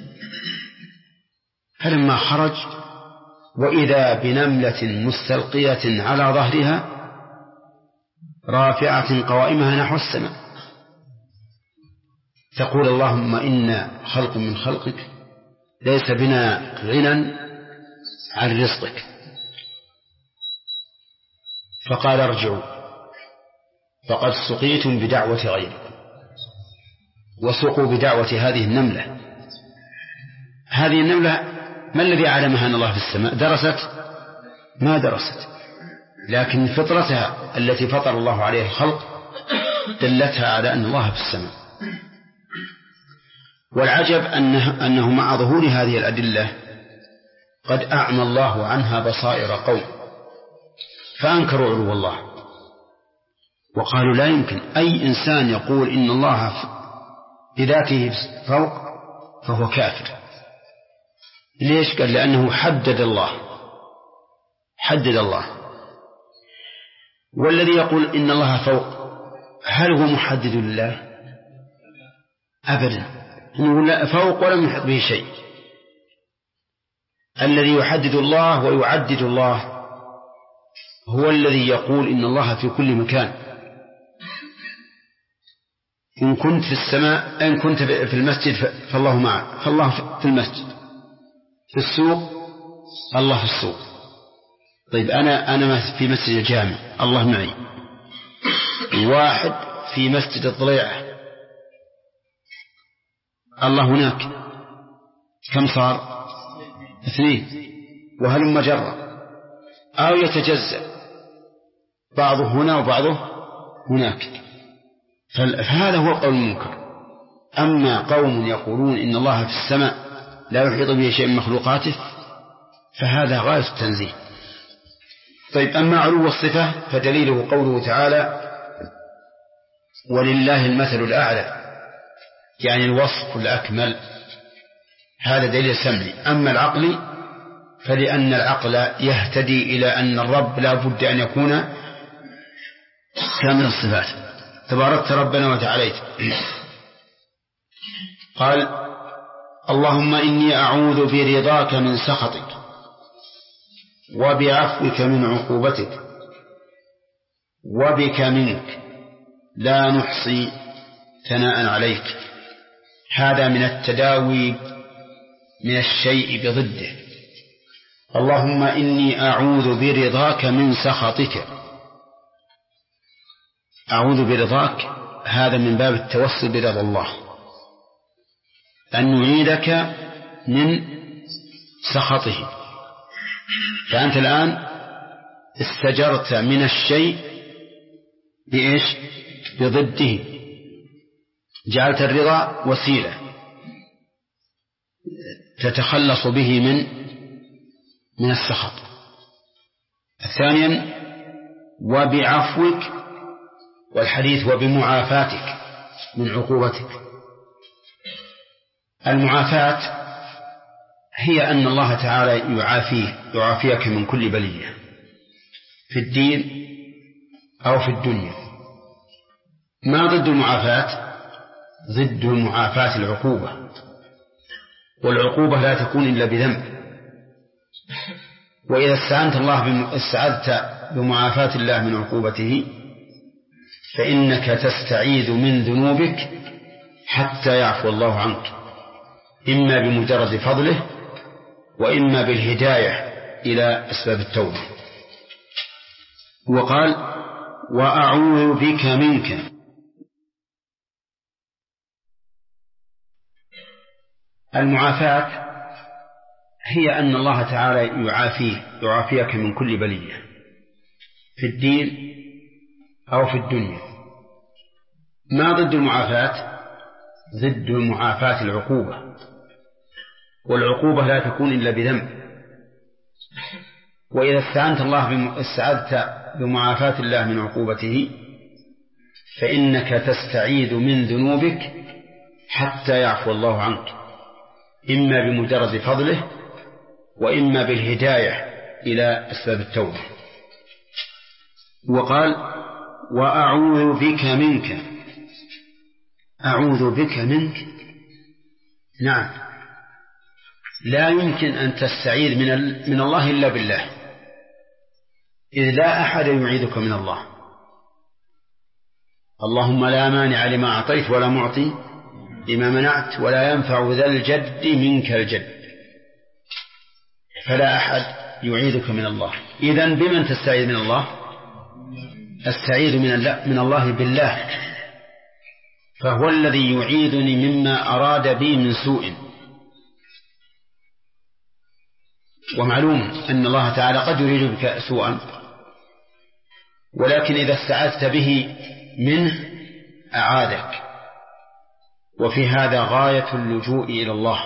فلما خرج وإذا بنملة مستلقية على ظهرها رافعة قوائمها نحو السماء تقول اللهم إنا خلق من خلقك ليس بنا غنى عن رزقك. فقال ارجعوا فقد سقيتم بدعوة غيركم، وسقوا بدعوة هذه النملة. هذه النملة ما الذي علمها أن الله في السماء؟ درست؟ ما درست، لكن فطرتها التي فطر الله عليها الخلق دلتها على أن الله في السماء. والعجب أنه مع ظهور هذه الأدلة قد أعمى الله عنها بصائر قوم فأنكروا علو الله وقالوا لا يمكن أي إنسان يقول إن الله بذاته فوق فهو كافر. ليش؟ قال لأنه حدد الله. والذي يقول إن الله فوق هل هو محدد لله؟ أبدا، إنه فوق ولم يحط به شيء. الذي يحدد الله ويعدد الله هو الذي يقول إن الله في كل مكان. إن كنت في السماء، إن كنت في المسجد فالله معك، فالله في المسجد. في السوق الله في السوق. طيب أنا في مسجد الجامع الله معي. واحد في مسجد الضليعة الله هناك. كم صار؟ 2. وهلم جرة. أو يتجزأ بعضه هنا وبعضه هناك. فهذا هو قول المنكر. أما قوم يقولون إن الله في السماء لا يحيط به شيء من مخلوقاته فهذا غاية التنزيه. طيب أما علو الصفة فدليله قوله تعالى ولله المثل الأعلى، يعني الوصف الأكمل. هذا دليل سمعي. أما العقل فلأن العقل يهتدي إلى أن الرب لا بد أن يكون كامل الصفات. تباركت ربنا وتعاليت. قال اللهم إني أعوذ برضاك من سخطك وبعفوك من عقوبتك وبك منك لا نحصي ثناء عليك. هذا من التداوي من الشيء بضده. اللهم إني أعوذ برضاك من سخطك. أعوذ برضاك هذا من باب التوسل برضا الله، أن نعيدك من سخطه. فأنت الآن استجرت من الشيء بإيش؟ بضده. جعلت الرضا وسيلة تتخلص به من السخط. ثانيا وبعفوك، والحديث وبمعافاتك من عقوبتك. المعافاة هي أن الله تعالى يعافيك من كل بلية في الدين أو في الدنيا. ما ضد المعافاة؟ ضد المعافاة العقوبة، والعقوبة لا تكون إلا بذنب. وإذا استعذت بمعافاة الله من عقوبته فإنك تستعيذ من ذنوبك حتى يعفو الله عنك، إما بمجرد فضله وإما بالهداية إلى أسباب التوبة. وقال وأعوذ بك منك. المعافاة هي أن الله تعالى يعافيك من كل بلية في الدين أو في الدنيا. ما ضد المعافاة؟ ضد المعافاة العقوبة، والعقوبة لا تكون إلا بذنب. وإذا استعذت بمعافاة الله من عقوبته فإنك تستعيذ من ذنوبك حتى يعفو الله عنك، إما بمجرد فضله وإما بالهداية إلى أسباب التوبة. وقال وأعوذ بك منك. أعوذ بك منك، نعم، لا يمكن أن تستعيذ من الله إلا بالله، إذ لا أحد يعيذك من الله. اللهم لا مانع لما أعطيت ولا معطي لما منعت ولا ينفع ذا الجد منك الجد. فلا أحد يعيذك من الله. إذن بمن تستعيذ من الله؟ أستعيذ من الله بالله، فهو الذي يعيذني مما أراد بي من سوء. ومعلوم أن الله تعالى قد يريد بك سوءا، ولكن إذا استعذت به منه أعادك. وفي هذا غاية اللجوء إلى الله،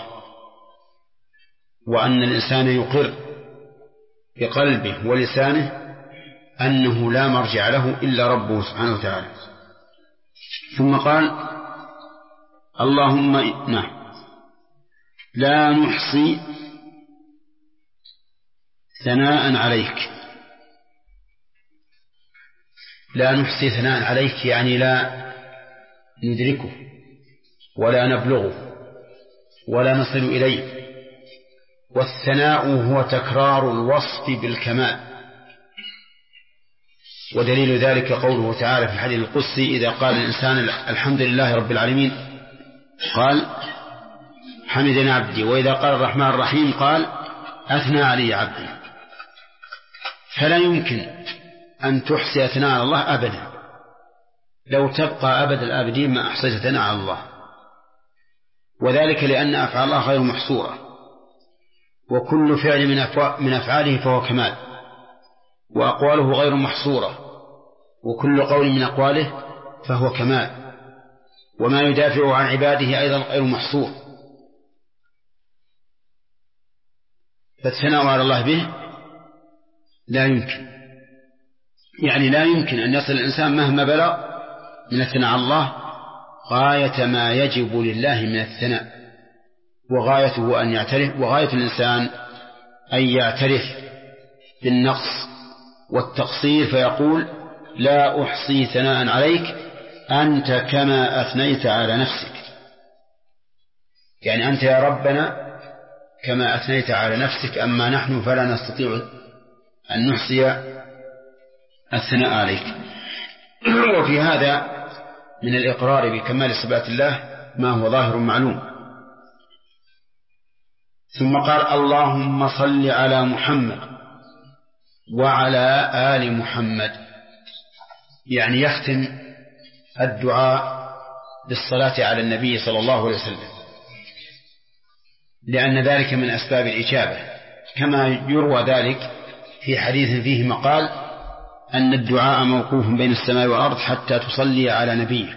وأن الإنسان يقر بقلبه ولسانه أنه لا مرجع له إلا ربه سبحانه وتعالى. ثم قال اللهم لا نحصي ثناء عليك. لا نحصي ثناء عليك يعني لا ندركه ولا نبلغه ولا نصل إليه. والثناء هو تكرار الوصف بالكمال، ودليل ذلك قوله تعالى في الحديث القدسي: إذا قال الإنسان الحمد لله رب العالمين قال حمدنا عبدي، وإذا قال الرحمن الرحيم قال أثنى علي عبدي. فلا يمكن أن تحصي ثناء على الله أبدا، لو تبقى أبد الآبدين ما أحصيت ثناء على الله. وذلك لأن أفعال الله غير محصورة، وكل فعل من أفعاله فهو كمال، وأقواله غير محصورة، وكل قول من أقواله فهو كمال، وما يدافع عن عباده أيضا غير محصور. فالثناء على الله به لا يمكن، يعني لا يمكن أن يصل الإنسان مهما بلغ من الثناء على الله غاية ما يجب لله من الثناء، وغايته أن يعترف، وغاية الإنسان أن يعترف بالنقص والتقصير فيقول لا أحصي ثناء عليك أنت كما أثنيت على نفسك. يعني أنت يا ربنا كما أثنيت على نفسك، أما نحن فلا نستطيع أن نحصي الثناء عليك. وفي هذا من الإقرار بكمال صفات الله ما هو ظاهر معلوم. ثم قال اللهم صل على محمد وعلى آل محمد، يعني يختم الدعاء بالصلاة على النبي صلى الله عليه وسلم، لأن ذلك من أسباب الإجابة، كما يروى ذلك في حديث فيه مقال أن الدعاء موقوف بين السماء والأرض حتى تصلي على نبيك.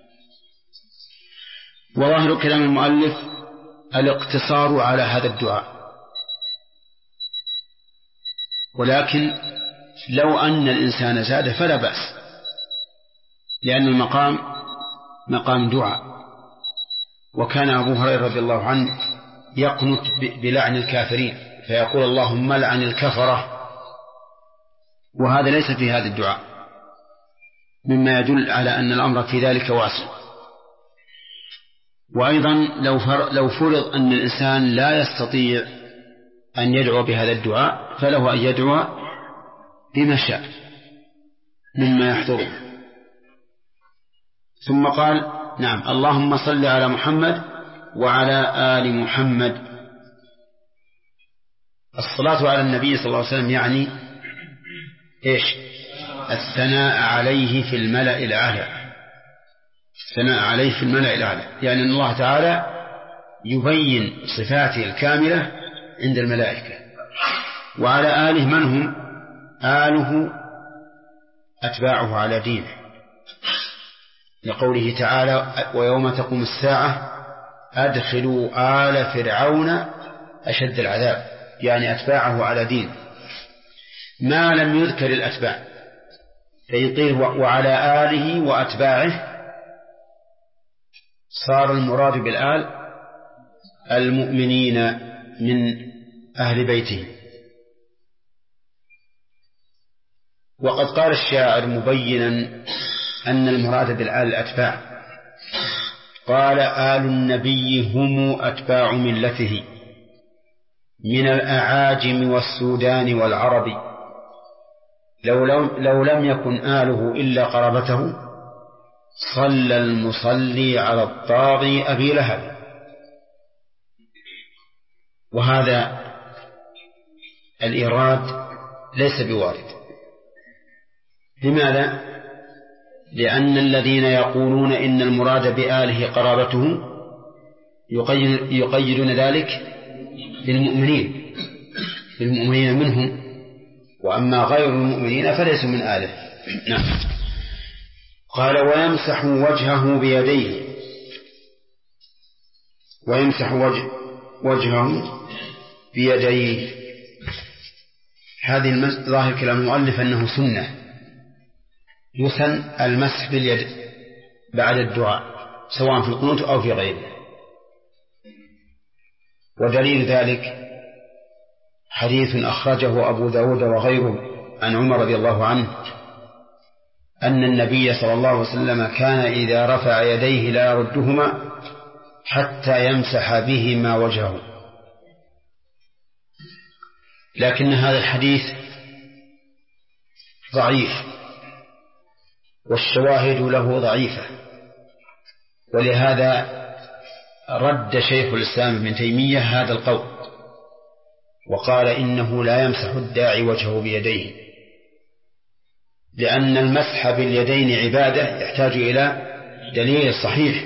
وظاهر كلام المؤلف الاقتصار على هذا الدعاء، ولكن لو أن الإنسان زاد فلا بأس، لأن المقام مقام دعاء. وكان أبو هريرة رضي الله عنه يقنت بلعن الكافرين فيقول اللهم لعن الكفرة، وهذا ليس في هذا الدعاء، مما يدل على أن الأمر في ذلك واسع. وأيضا لو فرض أن الإنسان لا يستطيع أن يدعو بهذا الدعاء فله أن يدعو بما شاء مما يحضره. ثم قال نعم اللهم صل على محمد وعلى آل محمد. الصلاة على النبي صلى الله عليه وسلم يعني إيش؟ الثناء عليه في الملأ الأعلى، الثناء عليه في الملأ الأعلى، يعني أن الله تعالى يبين صفاته الكاملة عند الملائكة. وعلى آله من هم؟ آله أتباعه على دينه، لقوله تعالى ويوم تقوم الساعة أدخلوا آل فرعون أشد العذاب، يعني أتباعه على دينه. ما لم يذكر الأتباع فيقيل وعلى آله وأتباعه، صار المراد بالآل المؤمنين من أهل بيته. وقد قال الشاعر مبينا أن المراد بالآل الأتباع، قال آل النبي هم أتباع ملته من الأعاجم والسودان والعرب، لو لم يكن آله إلا قرابته صلى المصلي على الطاغي أبي لهب. وهذا الإيراد ليس بوارد. لماذا؟ لأن الذين يقولون إن المراد بآله قرابته يقيدون ذلك بالمؤمنين، بالمؤمنين منهم، وأما غير المؤمنين فليسوا من آله. نعم. قال ويمسح وجهه بيديه، ويمسح وجهه بيديه. هذه ظاهر كلام المؤلف أنه سنة، يسن المسح باليد بعد الدعاء سواء في القنوت أو في غيره. ودليل ذلك حديث أخرجه أبو داود وغيره عن عمر رضي الله عنه أن النبي صلى الله عليه وسلم كان إذا رفع يديه لا يردهما حتى يمسح بهما وجهه. لكن هذا الحديث ضعيف والشواهد له ضعيفة، ولهذا رد شيخ الإسلام ابن تيمية هذا القول وقال إنه لا يمسح الداعي وجهه بيديه، لأن المسح باليدين عبادة يحتاج إلى دليل صحيح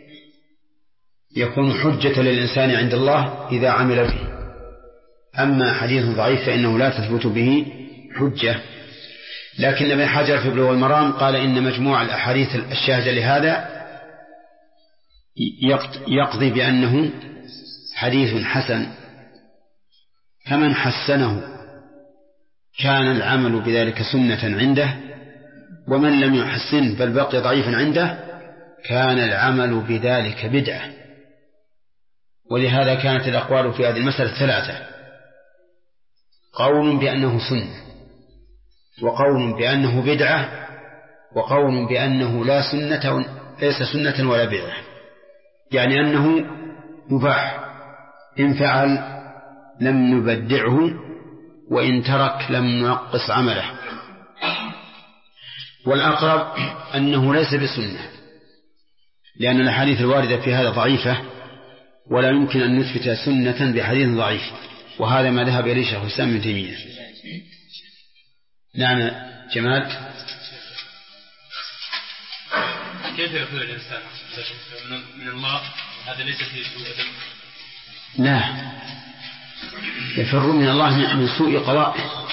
يكون حجة للإنسان عند الله إذا عمل به. أما حديث ضعيف فإنه لا تثبت به حجة. لكن ابن حجر في بلوغ المرام قال إن مجموع الأحاديث الشاهدة لهذا يقضي بأنه حديث حسن، فمن حسنه كان العمل بذلك سنة عنده، ومن لم يحسن بل بقي ضعيفا عنده كان العمل بذلك بدعة. ولهذا كانت الأقوال في هذه المسألة ثلاثة: قول بأنه سنة، وقول بأنه بدعة، وقول بأنه ليس سنة ولا بدعة، يعني أنه يباح، إن فعل لم نبدعه وإن ترك لم ننقص عمله. والأقرب أنه ليس بسنة، لأن الأحاديث الواردة في هذا ضعيفة ولا يمكن أن نثبت سنة بحديث ضعيف، وهذا ما ذهب إليه شيخ الإسلام ابن تيمية. نعم جمال. كيف يقول الإنسان من الله هذا ليس فيه سوء أدب؟ لا، يفر من الله من سوء قضائه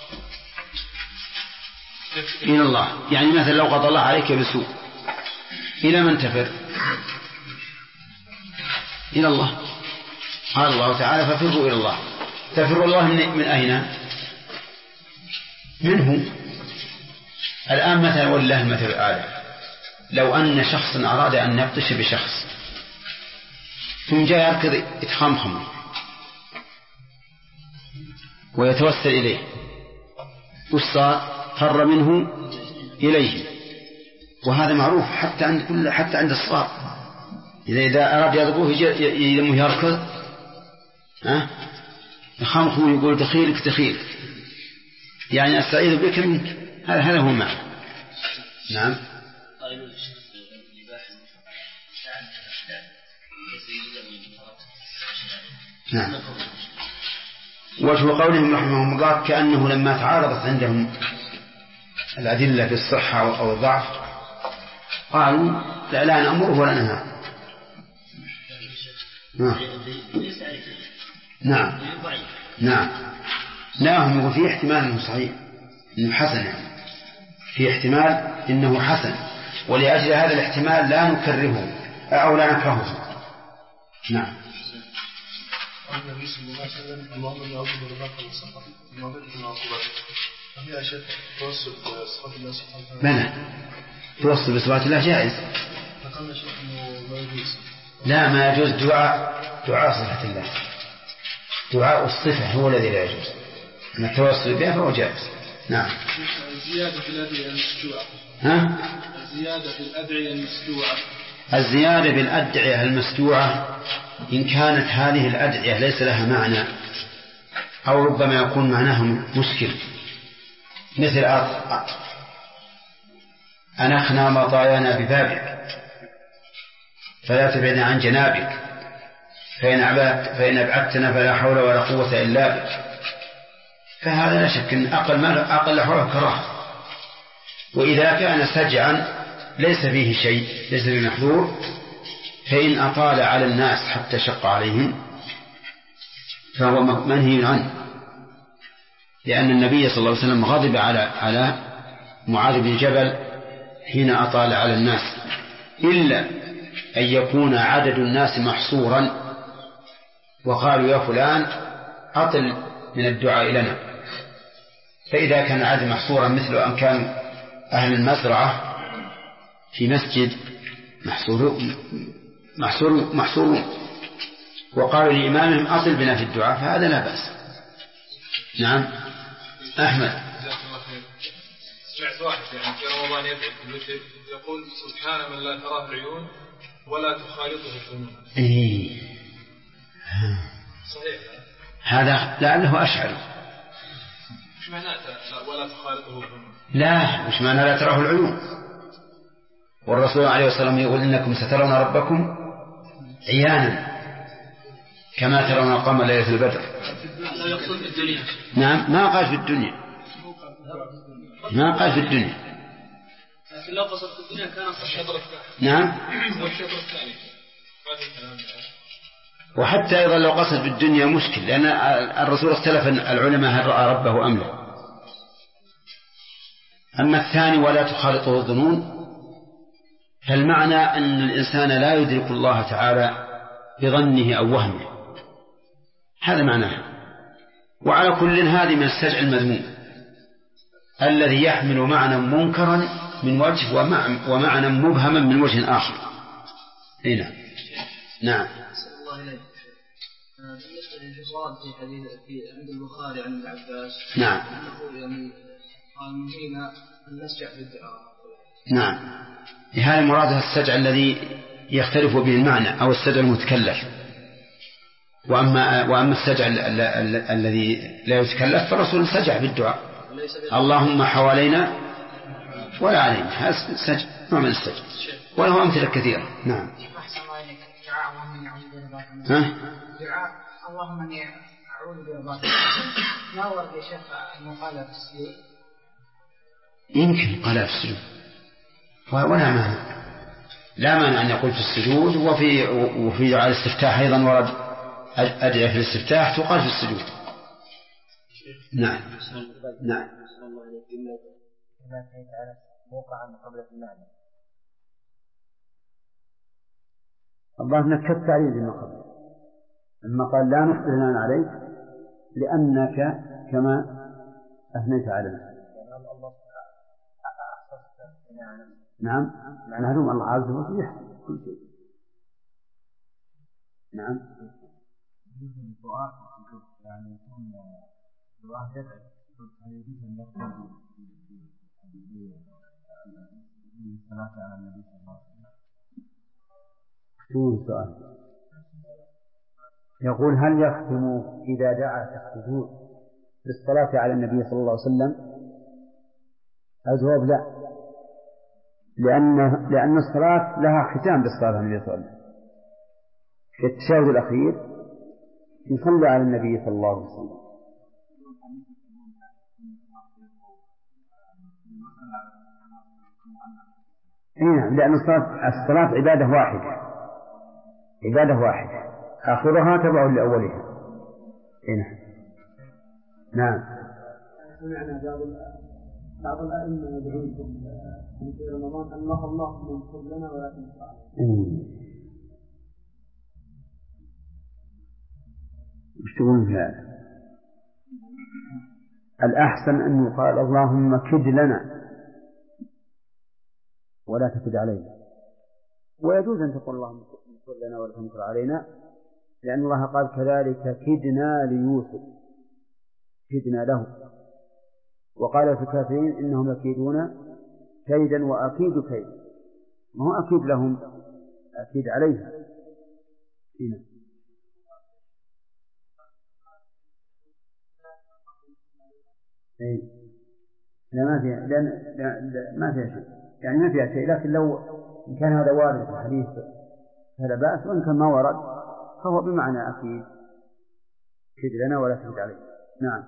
إلى الله. يعني مثلا لو قضى الله عليك بسوء إلى من تفر؟ إلى الله. قال الله تعالى ففروا إلى الله. تفر الله من أين؟ منه. الآن مثلا والله المثل الأعلى، لو أن شخصا أراد أن يبطش بشخص ثم جاء يركض يتخمخم ويتوسل إليه، والصار فر منه إليه، وهذا معروف حتى عند الصغار. إذا أراد يضربوه يلمه يركض يخمخم ويقول دخيلك دخيلك، يعني أستعيذ بك منك. هذا هو معنى. نعم. نعم. وجه قولهم رحمهم الله كأنه لما تعارضت عندهم الأدلة في الصحة أو الضعف قالوا لا نأمره ولا ننهى. نعم. نعم. نعم. يقول فيه احتمال انه صحيح، انه حسن، يعني في احتمال انه حسن، ولأجل هذا الاحتمال لا نكرهه او لا نكرهه. نعم. النبي صلى الله عليه وسلم اللهم اني اعوذ برضاك من سخطك ومن من عقوبتك. فهي اشد توسل بصفات الله سبحانه وتعالى. بلى توسل بصفات الله جائز. فقال شيخ انه لا يجوز. لا، ما يجوز دعاء صفة الله. دعاء الصفة هو الذي لا يجوز، أما التوسل بها فهو جائز. نعم. الزيادة في الأدعية المشروعة. الزيادة في الأدعية المشروعة. الزيادة بالأدعية المسجوعة إن كانت هذه الأدعية ليس لها معنى أو ربما يكون معناها مشكل، مثل أنخنا مطايانا ببابك فلا تبعدنا عن جنابك فإن أبعدتنا فلا حول ولا قوة إلا بك. فهذا لا شك أن أقل حوله كراهة. وإذا كان سجعا ليس فيه شيء، ليس فيه محظور، فإن أطال على الناس حتى شق عليهم فهو منهي عنه. لأن النبي صلى الله عليه وسلم غضب على معاذ بن جبل حين أطال على الناس، إلا أن يكون عدد الناس محصورا وقالوا يا فلان أطل من الدعاء لنا. فإذا كان العدد محصورا مثل أن كان أهل المزرعة في مسجد محصورون وقالوا لإمامهم أطل بنا في الدعاء فهذا لا بأس. نعم. أحمد. سمعت واحد يعني في رمضان يدعو في الوتر يقول سبحان من لا تراه العيون ولا تخالطه الظنون. صحيح هذا لعله أشعر. مش معناته ولا تخالطه الظنون؟ لا، مش معناه لا تراه العيون. والرسول عليه الصلاة والسلام يقول إنكم سترون ربكم عيانا كما ترون القمر ليلة البدر. نعم، ما قال في الدنيا، ما قال في الدنيا، لكن لو قصد في الدنيا كان الشطر الثاني. نعم. والشطر الثاني. وحتى أيضا لو قصد بالدنيا مشكل، لأن الرسول اختلف العلماء هل رأى ربه أم لا. أما الثاني ولا تخالطه الظنون فالمعنى أن الإنسان لا يدرك الله تعالى بظنه أو وهمه، هذا معناه. وعلى كل هذه من السجع المذموم الذي يحمل معنى منكرا من وجه ومعنى مبهما من وجه آخر. هنا. نعم. بالنسبة للفصال في حديث عند البخاري عن ابن عباس، نعم، أنه يعني قال نهينا أن نسجع في الدعاء. نعم، هذا مراده السجع الذي يختلف به المعنى أو السجع المتكلف. وأما السجع الذي لا يتكلف فالرسول سجع بالدعاء اللهم حوالينا ولا علينا، هذا سجع نوع من السجع وله أمثلة كثيرة. نعم. دعاء اللهم اني اعوذ برضاك ما ورد يا شيخ انه قال في السجود؟ يمكن قال في السجود ولا مانع، لا مانع أن يقول في السجود. وفي دعاء الاستفتاح أيضا ورد أدعية في الاستفتاح تقال في السجود. نعم. نعم. الله نكت عليه بما قبل، لما قال لا نحسن عليك لأنك كما أثنيت على نفسك. نعم، معلوم الله عز وجل يحسن كل شيء. نعم. يعني يكون الواحد يدعي هل يجوز أن يقول بالصلاة على النبي صلى الله عليه وسلم؟ شو السؤال؟ يقول هل يختم إذا دعا في السجود بالصلاة على النبي صلى الله عليه وسلم؟ الجواب لا، لأن الصلاة لها ختام بالصلاة على النبي صلى الله عليه وسلم. في التشهد الأخير يصلي على النبي صلى الله عليه وسلم. لأن الصلاة عبادة واحدة، عبادة واحدة آخرها تبع لأولها. نعم. سمعنا بعض الأئمة يدعون في رمضان أن الله يغفر لنا ولا تنفع. مش تقولون في هذا؟ الأحسن أن يقال اللهم كد لنا ولا تكد علينا، ويجوز أن تقول اللهم كد لنا ولا تنكر علينا، لأن الله قال كذلك كدنا ليوسف، كدنا له. وقال في الكافرين إنهم يكيدون كيدا وأكيد كيدا، ما هو أكيد لهم أكيد عليهم. هنا لا ما فيها، ما فيها شيء، يعني ما فيها شيء. لكن لو كان هذا وارد في الحديث فلا بأس، وإن كان ما ورد فهو بمعنى أكيد كد لنا ولا تكد علينا. نعم.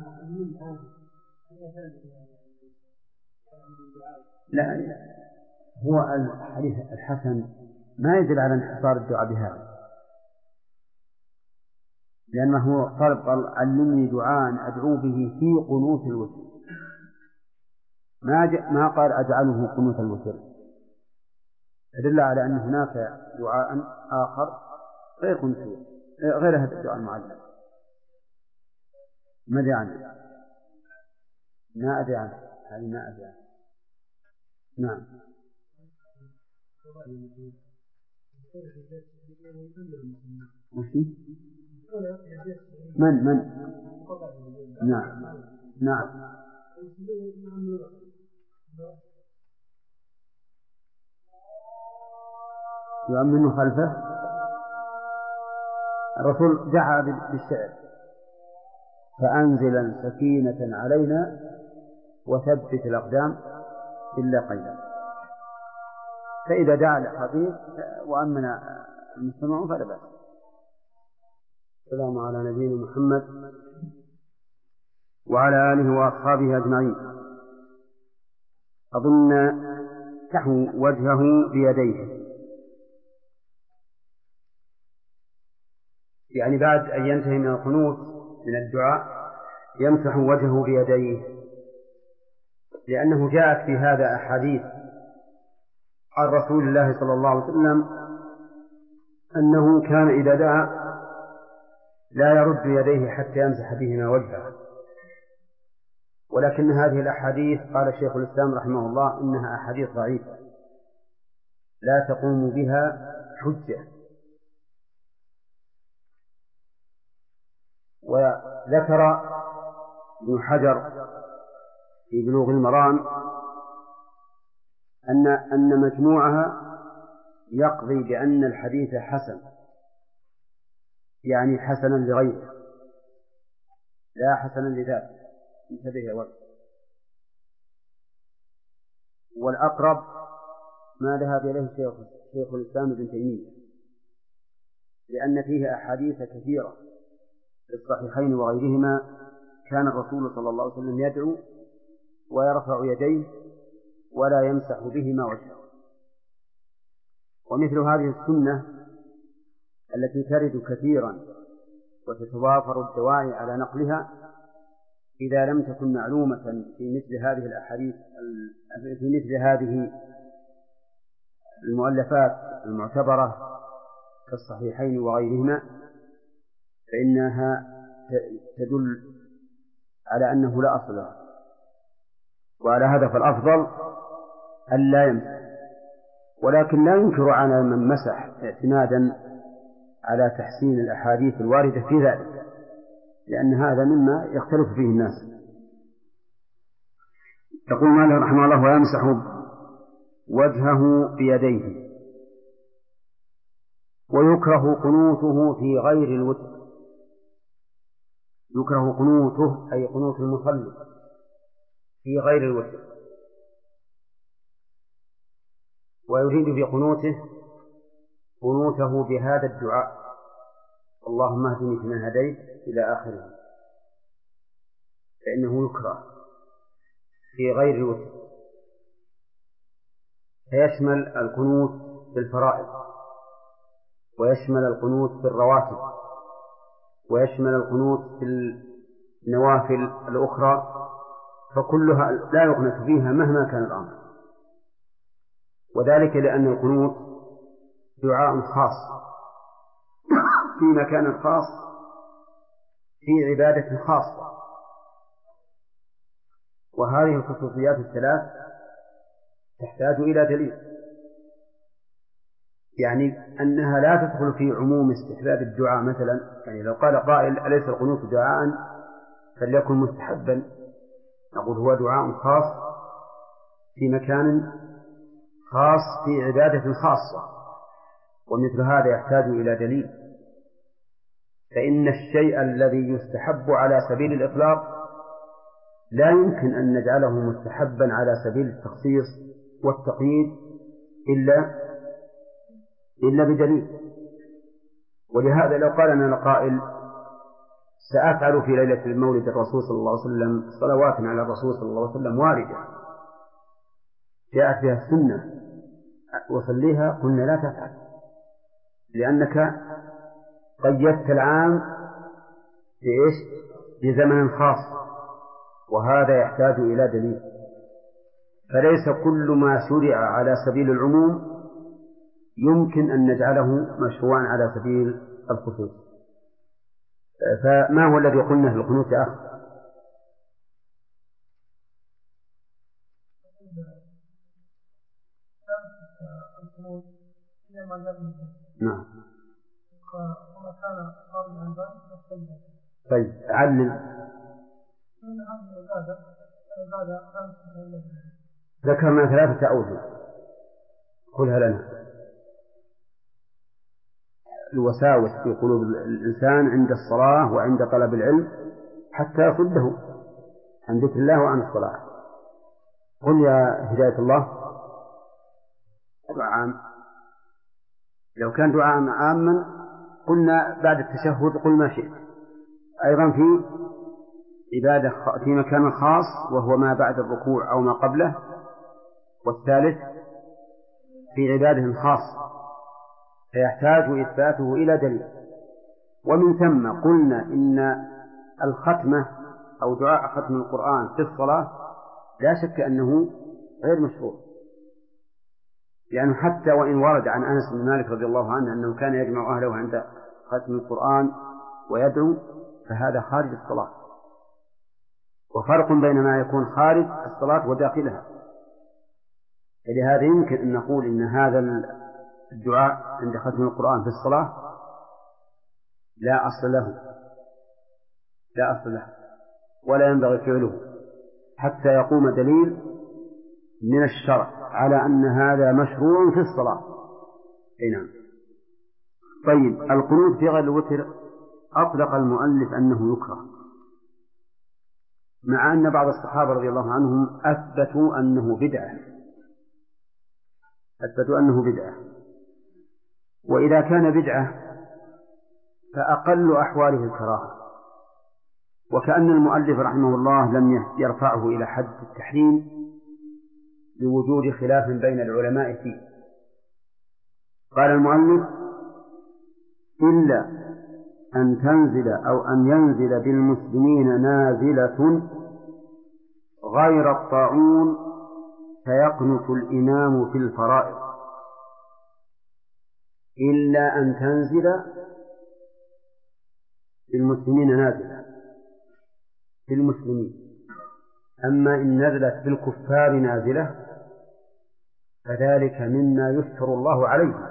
لا هو الحديث الحسن ما يدل على انحصار الدعاء بهذا، لأنه قال علمني دعاء أدعو به في قنوت الوتر، ما قال أجعله قنوت الوتر، يدل على أن هناك دعاء آخر غير هذا الدعاء المعلم. ما أدري عنه، ما أدري عنه، هذه ما أدري عنه. نعم. من نعم نعم يؤمن خلفه. الرسول دعا بالشعر: فأنزلا سكينة علينا وثبت الأقدام إلا قيلا. فإذا دعا الحديث وأمن المستمعون فلا بأس. السلام على نبينا محمد وعلى آله وأصحابه أجمعين. أظن تحو وجهه بيديه، يعني بعد أن ينتهي من القنوت من الدعاء يمسح وجهه بيديه، لأنه جاءت في هذا أحاديث عن رسول الله صلى الله عليه وسلم أنه كان إذا دعا لا يرد يديه حتى يمسح بهما وجهه. ولكن هذه الأحاديث قال شيخ الإسلام رحمه الله إنها أحاديث ضعيفة لا تقوم بها حجة. وذكر ابن حجر في بلوغ المرام أن مجموعها يقضي بأن الحديث حسن، يعني حسنا لغيره لا حسنا لذاته. انتبه يا ولد. والأقرب ما ذهب إليه شيخ الإسلام ابن تيمية، لأن فيه أحاديث كثيرة في الصحيحين وغيرهما كان الرسول صلى الله عليه وسلم يدعو ويرفع يديه ولا يمسح بهما وجهه. ومثل هذه السنة التي ترد كثيرا وتتوافر الدواعي على نقلها إذا لم تكن معلومة في مثل هذه الأحاديث في مثل هذه المؤلفات المعتبرة كالصحيحين وغيرهما، فإنها تدل على أنه لا أصل له. وعلى هذا فالأفضل أن لا يمسح، ولكن لا ينكر على من مسح اعتمادا على تحسين الأحاديث الواردة في ذلك، لأن هذا مما يختلف فيه الناس. يقول مالك رحمه الله: ويمسح وجهه بيديه. ويكره قنوته في غير الوتر. يكره قنوته أي قنوت المصلي في غير الوتر، ويريد قنوته بهذا الدعاء: اللهم اهدني فيمن هديت إلى آخره، فإنه يكره في غير الوتر، فيشمل القنوت في الفرائض، ويشمل القنوت في الرواتب، ويشمل القنوت في النوافل الأخرى، فكلها لا يقنط فيها مهما كان الأمر. وذلك لأن القنوت دعاء خاص في مكان خاص في عبادة خاصة، وهذه الخصوصيات الثلاث تحتاج إلى دليل، يعني أنها لا تدخل في عموم استحباب الدعاء. مثلا يعني لو قال قائل: أليس القنوت دعاء فليكن مستحبا؟ نقول هو دعاء خاص في مكان خاص في عبادة خاصة، ومثل هذا يحتاج إلى دليل. فإن الشيء الذي يستحب على سبيل الإطلاق لا يمكن أن نجعله مستحبا على سبيل التخصيص والتقييد إلا بدليل. ولهذا لو قال لنا قائل: سأفعل في ليلة المولد الرسول صلى الله عليه وسلم صلوات على الرسول صلى الله عليه وسلم واردة جاءت بها السنة وصليها قلنا لا تفعل، لأنك قيدت العام بإيش؟ بزمن خاص، وهذا يحتاج إلى دليل. فليس كل ما شرع على سبيل العموم يمكن أن نجعله مشروعا على سبيل الخصوص. فما هو الذي قلنا في القنوت يا أخي؟ نعم. طيب علم. ذكرنا 3 أوجه، قلها لنا. الوساوس في قلوب الإنسان عند الصلاة وعند طلب العلم حتى يصده عن ذكر الله وعن الصلاة. قل يا هداية الله دعاء عام. لو كان دعاء عاما قلنا بعد التشهد قل ما شئت. أيضا في عبادة في مكان خاص وهو ما بعد الركوع أو ما قبله. والثالث في عبادة خاص فيحتاج إثباته إلى دليل. ومن ثم قلنا إن الختمة أو دعاء ختم القرآن في الصلاة لا شك أنه غير مشروع، لأنه حتى وإن ورد عن أنس بن مالك رضي الله عنه أنه كان يجمع أهله عند ختم القرآن ويدعو، فهذا خارج الصلاة. وفرق بين ما يكون خارج الصلاة وداخلها. لهذا يمكن أن نقول إن هذا الدعاء عند ختم القرآن في الصلاة لا أصل له ولا ينبغي فعله حتى يقوم دليل من الشرع على أن هذا مشروع في الصلاة. نعم. طيب القنوت في غير الوتر أطلق المؤلف أنه يكره، مع أن بعض الصحابة رضي الله عنهم أثبتوا أنه بدعة. وإذا كان بدعة فأقل أحواله الكراهة، وكأن المؤلف رحمه الله لم يرفعه إلى حد التحريم لوجود خلاف بين العلماء فيه. قال المؤلف: إلا أن تنزل أو أن ينزل بالمسلمين نازلة غير الطاعون فيقنت الإمام في الفرائض. إلا أن تنزل بالمسلمين نازلة في المسلمين، أما إن نزلت بالكفار نازلة فذلك مما يستر الله عليه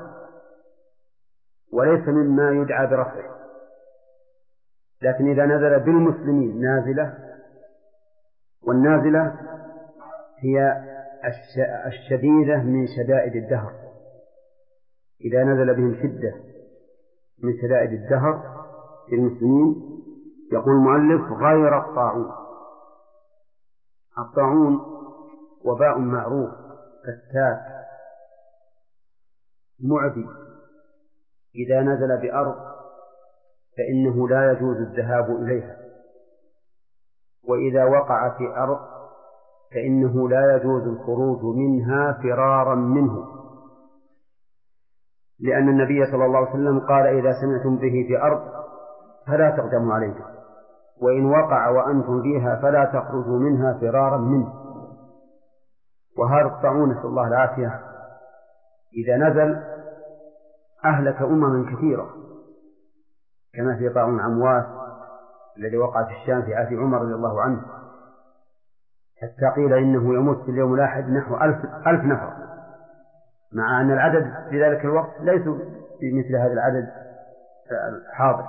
وليس مما يدعى برفعه. لكن إذا نزل بالمسلمين نازلة، والنازلة هي الشديدة من شدائد الدهر، إذا نزل بهم شدة من شدائد الدهر في المسلمين، يقول المؤلف: غير الطاعون. الطاعون وباء معروف فتاك معدي، إذا نزل بأرض فإنه لا يجوز الذهاب إليها، وإذا وقع في أرض فإنه لا يجوز الخروج منها فرارا منه، لأن النبي صلى الله عليه وسلم قال: إذا سمعتم به في أرض فلا تقدموا عليها، وإن وقع وأنتم فيها فلا تخرجوا منها فرارا منه. وهذا الطاعون نسأل الله العافية إذا نزل أهلك أمما كثيرة، كما في طاعون عمواس الذي وقع في الشام في عهد عمر رضي الله عنه، حتى قيل إنه يموت في اليوم الواحد نحو 1000 نفر، مع أن العدد في ذلك الوقت ليسوا بمثل هذا العدد الحاضر.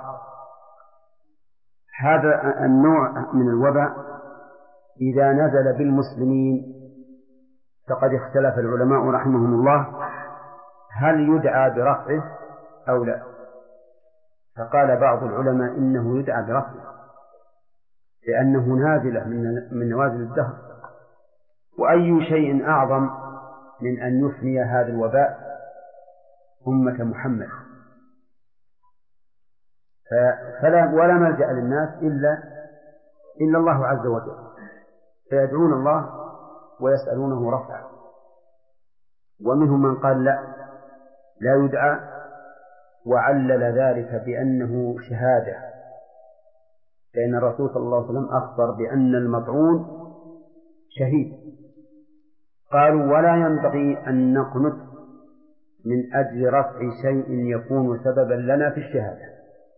هذا النوع من الوباء إذا نزل بالمسلمين فقد اختلف العلماء رحمهم الله هل يدعى برفعه أو لا. فقال بعض العلماء إنه يدعى برفعه، لأنه نازلة من نوازل الدهر، وأي شيء أعظم من أن يفني هذا الوباء أمة محمد. ولا ملجأ للناس إلا الله عز وجل، فيدعون الله ويسألونه رفعه. ومنهم من قال لا يدعى، وعلل ذلك بأنه شهادة، لأن الرسول صلى الله عليه وسلم أخبر بأن المطعون شهيد. قالوا ولا ينبغي أن نقنت من أجل رفع شيء يكون سببا لنا في الشهادة،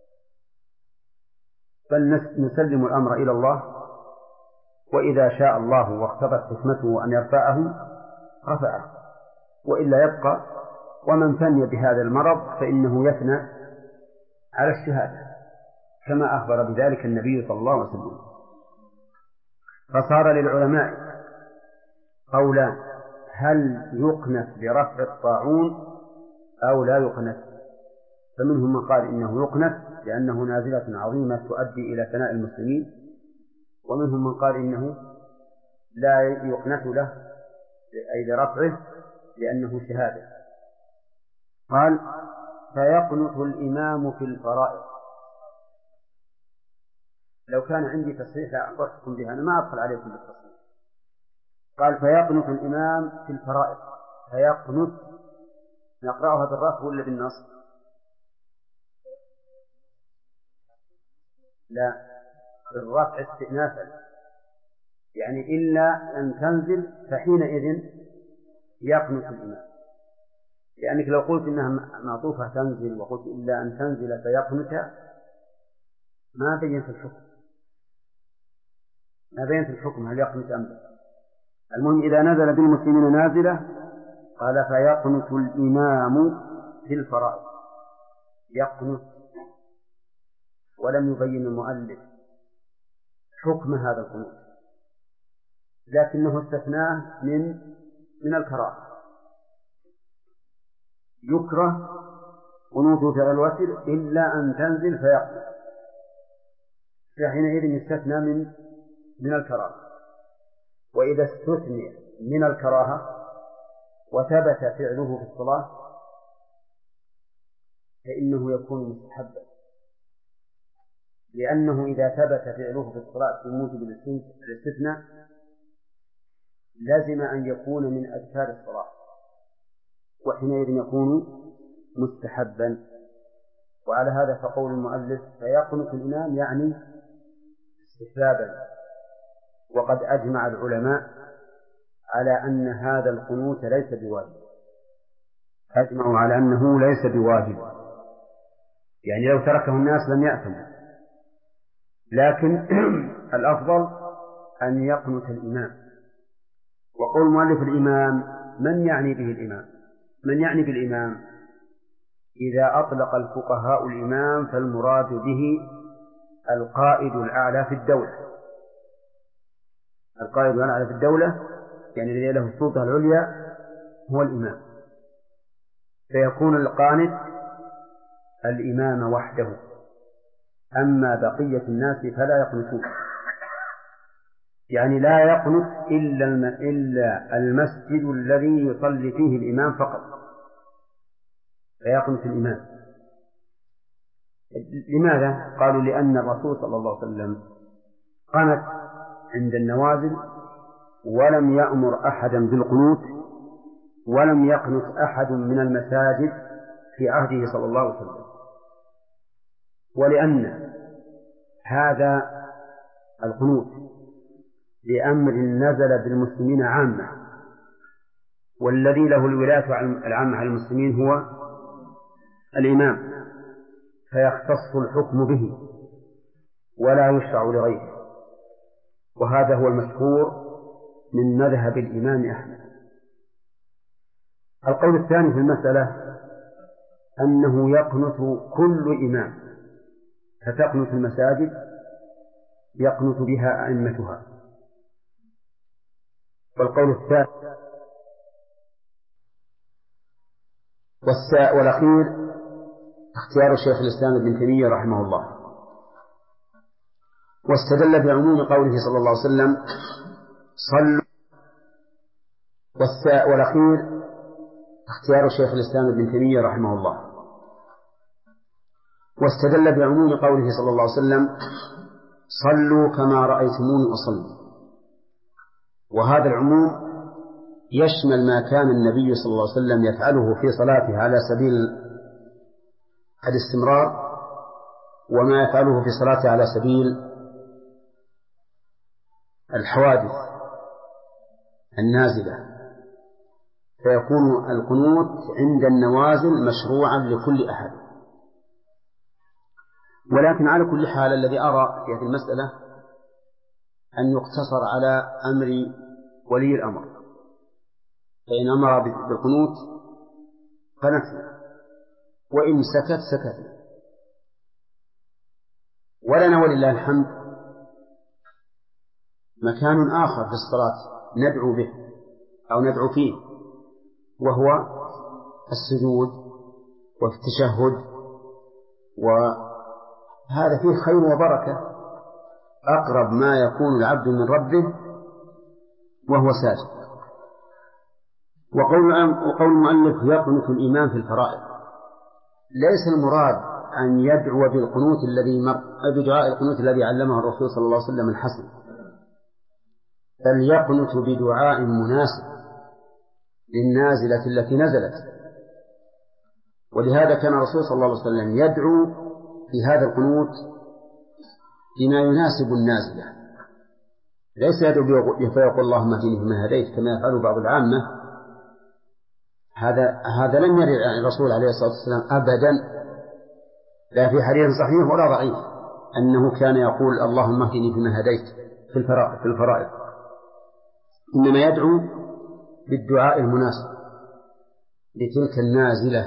بل نسلم الأمر إلى الله، وإذا شاء الله واقتضت حكمته أن يرفعه رفعه، وإلا يبقى. ومن فني بهذا المرض فإنه يفنى على الشهادة، كما أخبر بذلك النبي صلى الله عليه وسلم. فصار للعلماء قولان: هل يقنت لرفع الطاعون أو لا يقنت؟ فمنهم من قال إنه يقنت لأنه نازلة عظيمة تؤدي إلى فناء المسلمين، ومنهم من قال إنه لا يقنت له أي لرفعه لأنه شهادة. قال: فيقنت الإمام في الفرائض. لو كان عندي تصحيح لأخبرتكم بها، أنا ما أدخل عليكم بالتصحيح. قال: فيقنت الإمام في الفرائض. فيقنت نقرأها بالرفع ولا بالنصب؟ لا، بالرفع استئنافا، يعني إلا أن تنزل فحينئذ يقنت الإمام. لأنك لو قلت إنها معطوفة تنزل وقلت إلا أن تنزل فيقنت ما بينت الحكم هل يقنت أم لا. المهم إذا نزل بالمسلمين نازلة قال: فيقنت الإمام في الفرائض. يقنت، ولم يبين المؤلف حكم هذا القنوت، لكنه استثناه من الكراهة. يكره قنوت فعل الوتر إلا أن تنزل فيقنت، فحينئذ يستثنى من الكراهة. وإذا استثني من الكراهة وثبت فعله في الصلاة فإنه يكون مستحبا، لأنه إذا ثبت فعله في الصلاة بموجب الاستثناء لازم أن يكون من أذكار الصلاة، وحينئذ يكون مستحبا. وعلى هذا فقول المؤلف: فيقنت الإمام يعني استحبابا. وقد أجمع العلماء على أن هذا القنوت ليس بواجب، أجمعوا على أنه ليس بواجب، يعني لو تركه الناس لم يأثموا، لكن الأفضل أن يقنت الإمام. وقول مؤلف الإمام، من يعني به الإمام؟ من يعني بالإمام؟ إذا أطلق الفقهاء الإمام فالمراد به القائد الأعلى في الدولة. القائد الأعلى في الدولة يعني الذي له السلطة العليا هو الإمام، فيكون القانت الإمام وحده، أما بقية الناس فلا يقنتون، يعني لا يقنت إلا المسجد الذي يصلي فيه الإمام فقط، فيقنت الإمام. لماذا؟ قالوا: لأن الرسول صلى الله عليه وسلم قنت عند النوازل ولم يأمر أحدا بالقنوت، ولم يقنت أحد من المساجد في عهده صلى الله عليه وسلم. ولأن هذا القنوت لأمر نزل بالمسلمين عامة، والذي له الولاية العامة على المسلمين هو الإمام، فيختص الحكم به ولا يشرع لغيره. وهذا هو المشهور من مذهب الإمام أحمد. القول الثاني في المسألة أنه يقنت كل إمام، فتقنت المساجد يقنت بها أئمتها. والقول الثالث والأخير اختيار الشيخ الإسلام ابن تيمية رحمه الله، واستدل بعموم قوله صلى الله عليه وسلم: صلوا. والأخير اختيار الشيخ الإسلام ابن تيمية رحمه الله، واستدل بعموم قوله صلى الله عليه وسلم: صلوا كما رأيتموني أصلي. وهذا العموم يشمل ما كان النبي صلى الله عليه وسلم يفعله في صلاته على سبيل الاستمرار، وما يفعله في صلاته على سبيل الحوادث النازلة، فيكون القنوت عند النوازل مشروعا لكل أحد. ولكن على كل حال الذي أرى في هذه المسألة أن يقتصر على أمر ولي الأمر، فإن أمر بالقنوت قنتنا، وإن سكت سكتنا. ولنا ولله الحمد مكان آخر في الصلاة ندعو به أو ندعو فيه، وهو السجود وفي التشهد، وهذا فيه خير وبركة، أقرب ما يكون العبد من ربه وهو ساجد. وقول المؤلف يقنت الإمام في الفرائض، ليس المراد أن يدعو بالقنوت بدعاء القنوت الذي علمه الرسول صلى الله عليه وسلم الحسن، بل يقنت بدعاء مناسب للنازلة التي نزلت. ولهذا كان الرسول صلى الله عليه وسلم يدعو في هذا القنوت بما يناسب النازلة، ليس يدعو فيقول اللهم اهدني فيما هديت كما يفعل بعض العامة. هذا لم يرد عن الرسول عليه الصلاة والسلام أبدا، لا في حديث صحيح ولا ضعيف، أنه كان يقول اللهم اهدني فيما هديت في الفرائض، إنما يدعو بالدعاء المناسب لتلك النازلة.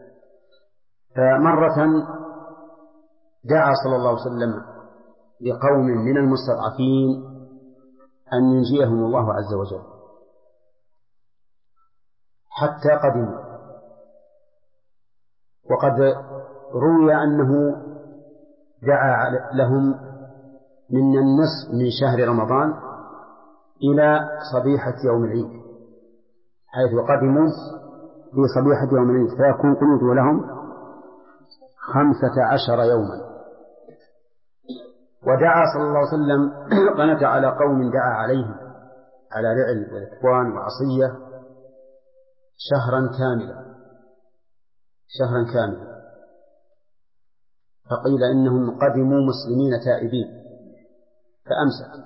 فمرة دعا صلى الله عليه وسلم لقوم من المستضعفين أن ينجيهم الله عز وجل حتى قدموا، وقد روي أنه دعا لهم من النصف من شهر رمضان إلى صبيحة يوم العيد، حيث قدموا في صبيحة يوم العيد، فيكون قنوته لهم 15 يوما. ودعا صلى الله عليه وسلم قنت على قوم دعا عليهم على رعل وذكوان وعصية شهرا كاملا، فقيل إنهم قدموا مسلمين تائبين فأمسك.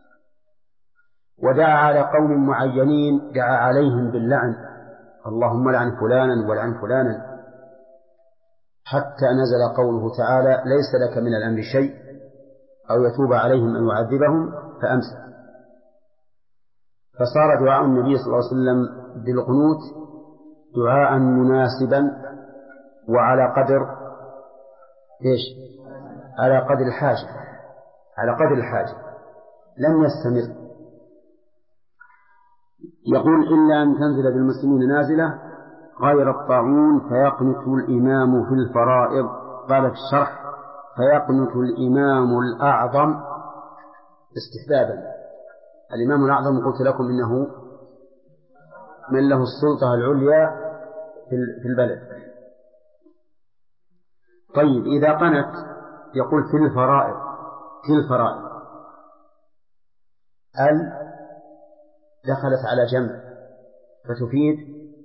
ودعا على قوم معينين دعا عليهم باللعن، اللهم لعن فلانا ولعن فلانا، حتى نزل قوله تعالى ليس لك من الأمر شيء أو يتوب عليهم أن يعذبهم فأمسك. فصار دعاء النبي صلى الله عليه وسلم بالقنوت دعاء مناسبا وعلى قدر على قدر الحاجة لم يستمر. يقول إلا أن تنزل بالمسلمين نازلة غير الطاعون فيقنت الإمام في الفرائض. قال في الشرح فيقنت الإمام الأعظم استحبابا. الإمام الأعظم قلت لكم إنه من له السلطة العليا في البلد. طيب إذا قنت يقول في الفرائض دخلت على جمع فتفيد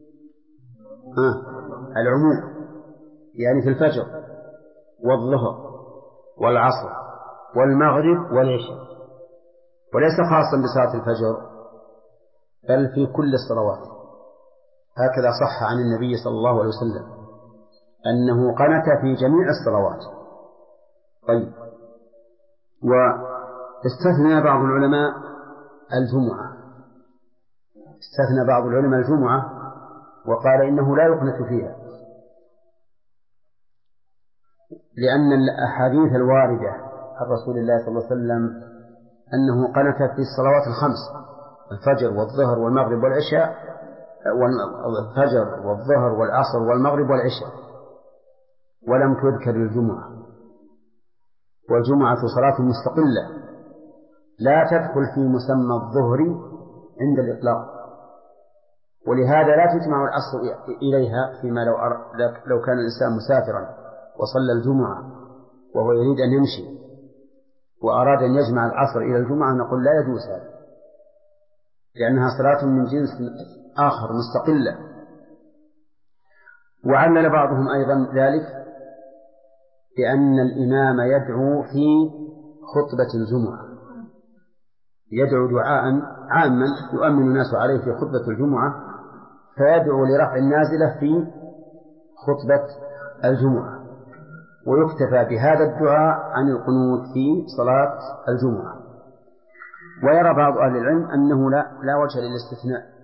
العموم، يعني في الفجر والظهر والعصر والمغرب والعشاء، وليس خاصا بصلاة الفجر بل في كل الصلوات. هكذا صح عن النبي صلى الله عليه وسلم أنه قنت في جميع الصلوات. طيب، واستثنى بعض العلماء الجمعة وقال إنه لا يقنت فيها، لأن الأحاديث الواردة عن رسول الله صلى الله عليه وسلم أنه قنت في الصلوات الخمس، الفجر والظهر والمغرب والعشاء، والفجر والظهر والعصر والمغرب والعشاء، ولم تذكر الجمعة. والجمعة صلاة مستقلة لا تدخل في مسمى الظهر عند الإطلاق، ولهذا لا تجمع العصر إليها فيما لو كان الإنسان مسافرا وصلى الجمعة وهو يريد أن يمشي وأراد أن يجمع العصر إلى الجمعة، نقول لا يجوز هذا، لأنها صلاة من جنس آخر مستقلة. وعلل بعضهم أيضا ذلك بأن الإمام يدعو في خطبة الجمعة، يدعو دعاء عاما يؤمن الناس عليه في خطبة الجمعة، فيدعو لرفع النازلة في خطبة الجمعة، ويكتفى بهذا الدعاء عن القنوت في صلاة الجمعة. ويرى بعض أهل العلم أنه لا وجه للاستثناء،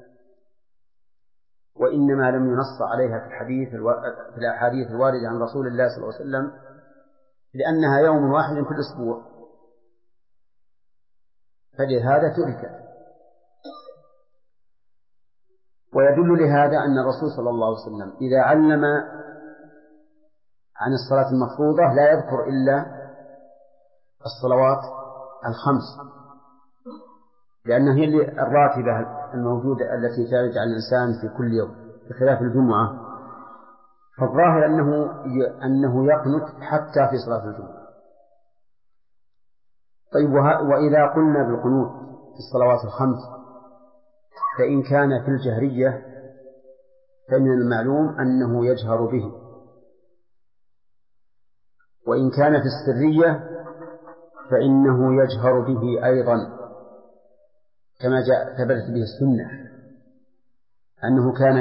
وإنما لم ينص عليها في الأحاديث الواردة عن رسول الله صلى الله عليه وسلم، لأنها يوم واحد في الأسبوع، فلهذا تركت. ويدل لهذا أن الرسول صلى الله عليه وسلم إذا علم عن الصلاة المفروضة لا يذكر إلا الصلوات الخمس، لأنها هي الراتبة الموجودة التي ترد على الإنسان في كل يوم بخلاف الجمعة، فالظاهر أنه يقنت حتى في صلاة الجمعة. طيب، وإذا قلنا بالقنوت في الصلوات الخمس فإن كان في الجهرية فمن المعلوم أنه يجهر به، وإن كان في السرية فإنه يجهر به أيضا، كما ثبتت به السنة أنه كان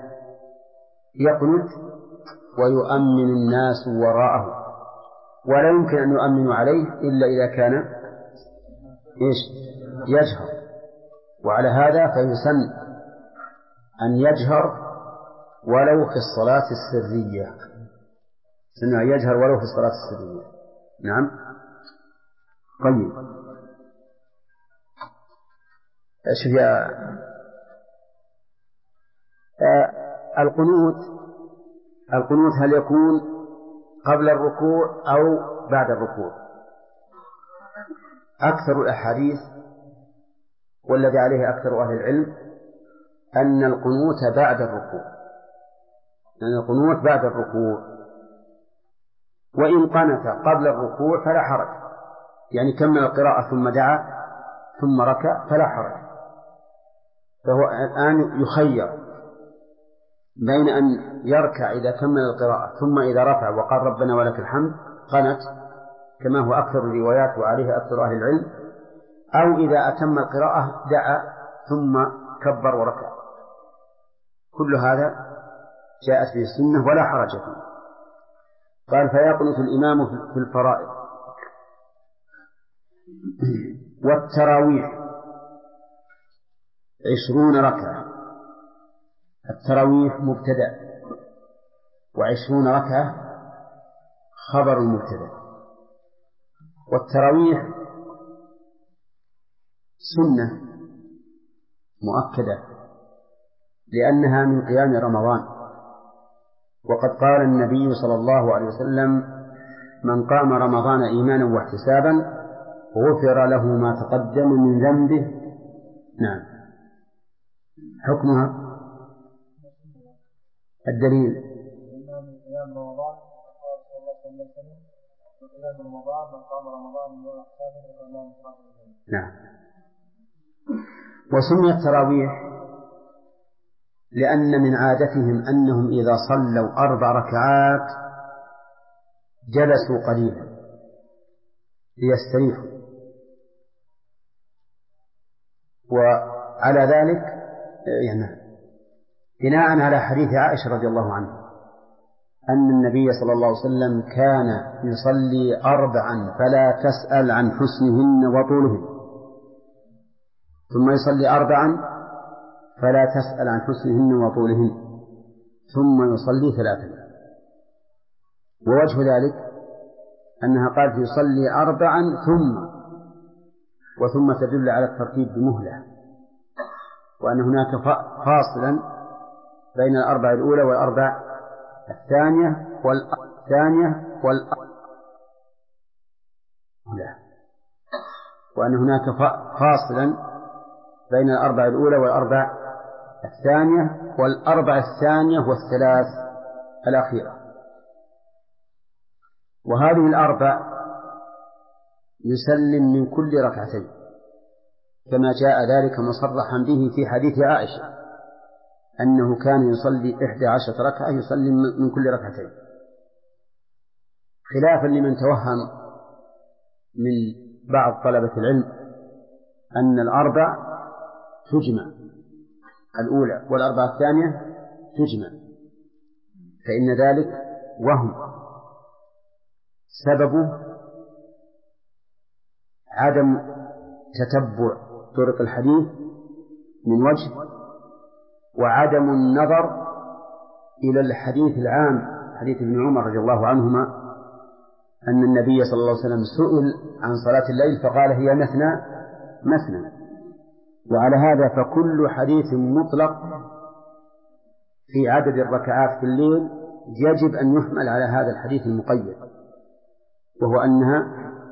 يقنت ويؤمن الناس وراءه، ولا يمكن أن يؤمنوا عليه إلا إذا كان يجهر. وعلى هذا فيسن أن يجهر ولو في الصلاة السرية، سنة يجهر ولو في الصلاة السرية. نعم. طيب، شوف يا القنوت هل يكون قبل الركوع أو بعد الركوع؟ أكثر الأحاديث والذي عليه أكثر أهل العلم أن القنوت بعد الركوع، أن القنوت بعد الركوع. وإن قنت قبل الركوع فلا حرج، يعني كمل القراءة ثم دعا ثم ركع فلا حرج. فهو الآن يخير بين أن يركع إذا كمل القراءة ثم إذا رفع وقال ربنا ولك الحمد قنت كما هو أكثر الروايات وعليه أكثر أهل العلم، أو إذا أتم القراءة دعا ثم كبر وركع. كل هذا جاءت به السنة ولا حرج فيه. قال فيقنت الإمام في الفرائض. والتراويح 20 ركعة. التراويح مبتدأ، 20 ركعة خبر المبتدأ. والتراويح سنة مؤكدة لأنها من قيام رمضان، وقد قال النبي صلى الله عليه وسلم من قام رمضان إيمانا واحتسابا غفر له ما تقدم من ذنبه. نعم. حكمها الدليل نعم. وسميت التراويح لأن من عادتهم أنهم إذا صلوا 4 ركعات جلسوا قليلا ليستريحوا، وعلى ذلك يعني بناء على حديث عائشة رضي الله عنها أن النبي صلى الله عليه وسلم كان يصلي 4 فلا تسأل عن حسنهن وطولهن، ثم يصلي 4 فلا تسأل عن حسنهن وطولهن، ثم يصلي 3. ووجه ذلك أنها قالت يصلي 4 ثم تدل على الترتيب بمهلة، وأن هناك فاصلا بين 4 الأولى وال4 الثانية وأن هناك فاصلا بين 4 الأولى وال4 الثانية وال4 الثانية وال3 الأخيرة. وهذه ال4 يسلم من كل ركعتين، كما جاء ذلك مصرحا به في حديث عائشة أنه كان يصلي 11 ركعة يصلي من كل ركعتين، خلافا لمن توهم من بعض طلبة العلم أن الأربع تجمع الأولى والأربعة الثانية تجمع، فإن ذلك وهم، سببه عدم تتبع طرق الحديث من وجه، وعدم النظر إلى الحديث العام حديث ابن عمر رضي الله عنهما أن النبي صلى الله عليه وسلم سئل عن صلاة الليل فقال هي مثنى مثنى. وعلى هذا فكل حديث مطلق في عدد الركعات في الليل يجب أن يحمل على هذا الحديث المقيد، وهو أنها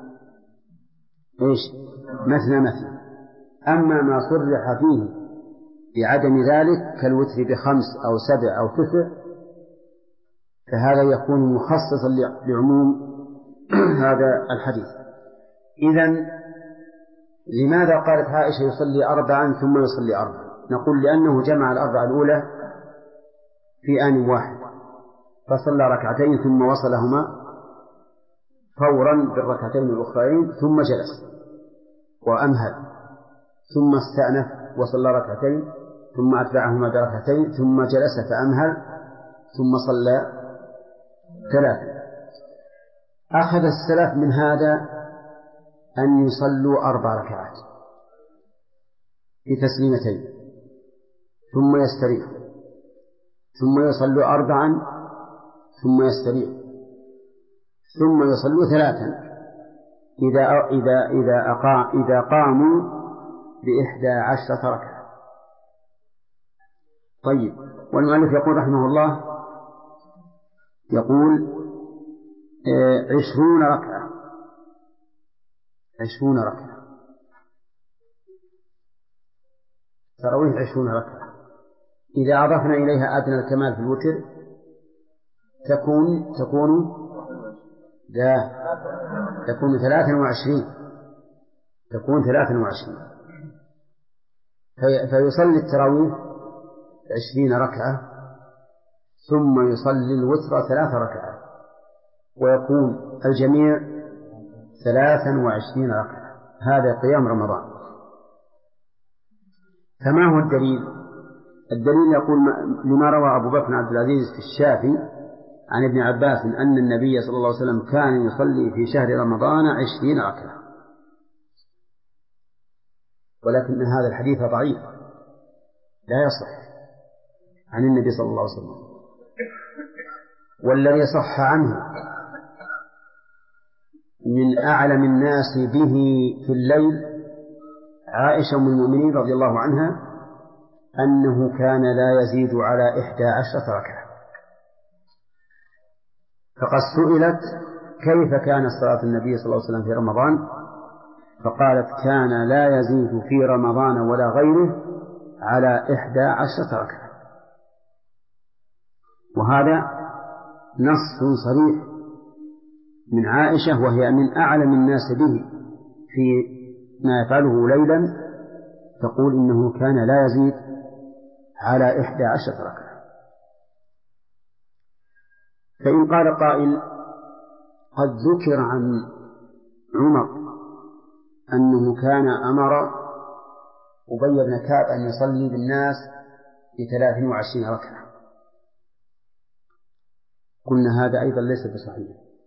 مثنى مثنى. أما ما صرح فيه بعدم ذلك كالوتر ب5 أو 7 أو 9 فهذا يكون مخصصا لعموم هذا الحديث. إذن لماذا قالت عائشة يصلي 4 ثم يصلي 4؟ نقول لأنه جمع الأربعة الأولى في آن واحد، فصلى 2 ثم وصلهما فورا بالركعتين الأخرين ثم جلس وأمهل، ثم استأنف وصلى 2 ثم أتبعهما ب2 ثم جلس فأمهل ثم صلى 3. أخذ السلف من هذا أن يصلوا 4 ركعات بتسليمتين ثم يستريح، ثم يصلوا 4 ثم يستريح، ثم يصلوا 3 إذا قاموا ب11 ركعة. طيب، والمؤلف يقول رحمه الله يقول 20 ركعة 20 ركعة تراويح 20 ركعة. إذا أضفنا إليها أدنى الكمال في الوتر تكون 23 فيصلي التراويح 20 ركعة ثم يصلي الوتر 3 ركعات ويكون الجميع 23 ركعة. هذا قيام رمضان. فما هو الدليل؟ الدليل يقول لما روى أبو بكر عبد العزيز في الشافعي عن ابن عباس أن النبي صلى الله عليه وسلم كان يصلي في شهر رمضان 20 ركعة، ولكن هذا الحديث ضعيف لا يصح عن النبي صلى الله عليه وسلم. والذي صح عنه من أعلم الناس به في الليل عائشة أم المؤمنين رضي الله عنها أنه كان لا يزيد على 11 ركعة. فقد سئلت كيف كانت صلاة النبي صلى الله عليه وسلم في رمضان، فقالت كان لا يزيد في رمضان ولا غيره على 11 ركعة. وهذا نص صريح من عائشة وهي من أعلم الناس به في ما يفعله ليلا، تقول إنه كان لا يزيد على 11 ركعة. فإن قال قائل قد ذكر عن عمر أنه كان أمر أبي بن كعب أن يصلي بالناس ب23 ركعة، قلنا هذا أيضا ليس بصحيح،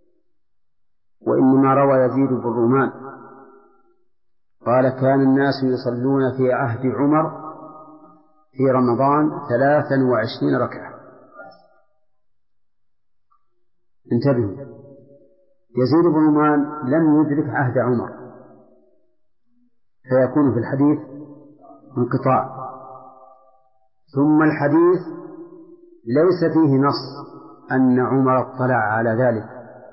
وإنما روى يزيد بن رومان قال كان الناس يصلون في عهد عمر في رمضان 23 ركعة. انتبهوا، يزيد بن رومان لم يدرك عهد عمر فيكون في الحديث انقطاع، ثم الحديث ليس فيه نص أن عمر اطلع على ذلك،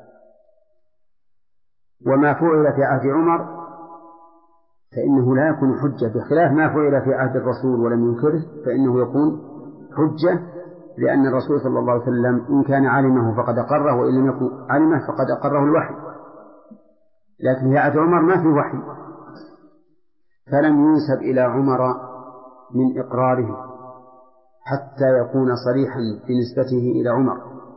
وما فعل في عهد عمر فإنه لا يكون حجة، بخلاف ما فعل في عهد الرسول ولم ينكره فإنه يكون حجة، لأن الرسول صلى الله عليه وسلم إن كان علمه فقد أقره، وإن لم يكن علمه فقد أقره الوحي، لكن في عهد عمر ما في وحي، فلم ينسب إلى عمر من إقراره حتى يكون صريحا بنسبته إلى عمر،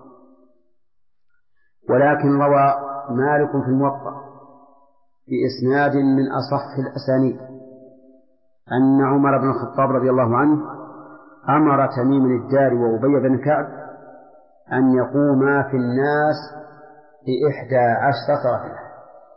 ولكن روى مالك في الموطأ بإسناد من أصح الأسانيد أن عمر بن الخطاب رضي الله عنه أمر تميم الداري وأبي بن كعب أن يقوما في الناس ب11 ركعة،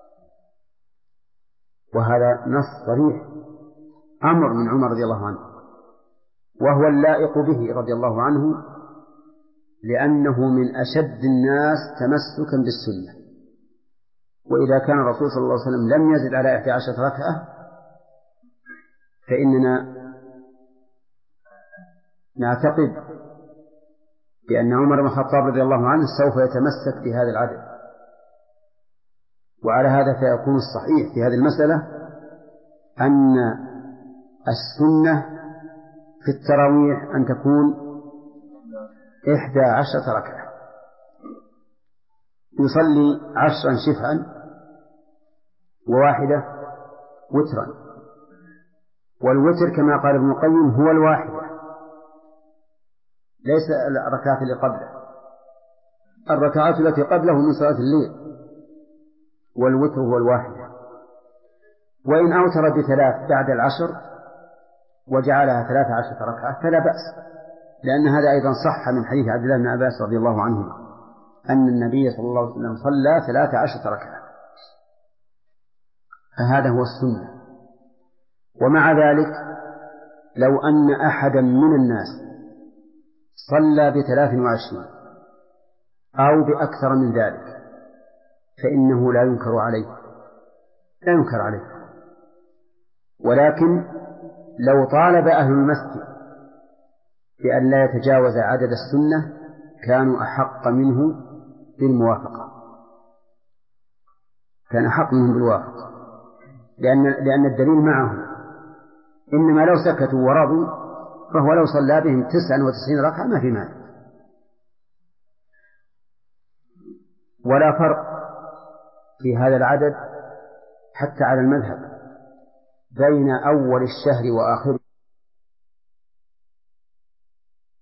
وهذا نص صريح أمر من عمر رضي الله عنه، وهو اللائق به رضي الله عنه، لأنه من أشد الناس تمسكا بالسنة. وإذا كان الرسول صلى الله عليه وسلم لم يزد على 11 ركعة فإننا نعتقد بأن عمر بن الخطاب رضي الله عنه سوف يتمسك بهذا العدد. وعلى هذا فيكون الصحيح في هذه المسألة أن السنة في التراويح أن تكون 11 ركعة، يصلي 10 شفعا وواحدة وترا، والوتر كما قال ابن القيم هو الواحدة ليس الركعات اللي قبله، الركعات التي قبله من صلاة الليل، والوتر هو الواحدة. وإن أوتر ب3 بعد 10 وجعلها 13 ركعة فلا بأس، لأن هذا أيضا صح من حديث عبد الله بن عباس رضي الله عنهما أن النبي صلى الله عليه وسلم صلى 13 ركعة، فهذا هو السنة. ومع ذلك لو أن أحدا من الناس صلى ب23 أو بأكثر من ذلك فإنه لا ينكر عليه، ولكن لو طالب أهل المسجد بأن لا يتجاوز عدد السنة كانوا أحق منه بالموافقة، كان أحق منهم بالوافقة، لأن الدليل معهم، إنما لو سكتوا ورضوا فهو لو صلى بهم 99 ركعة ما في مانع. ولا فرق في هذا العدد حتى على المذهب بين أول الشهر وآخره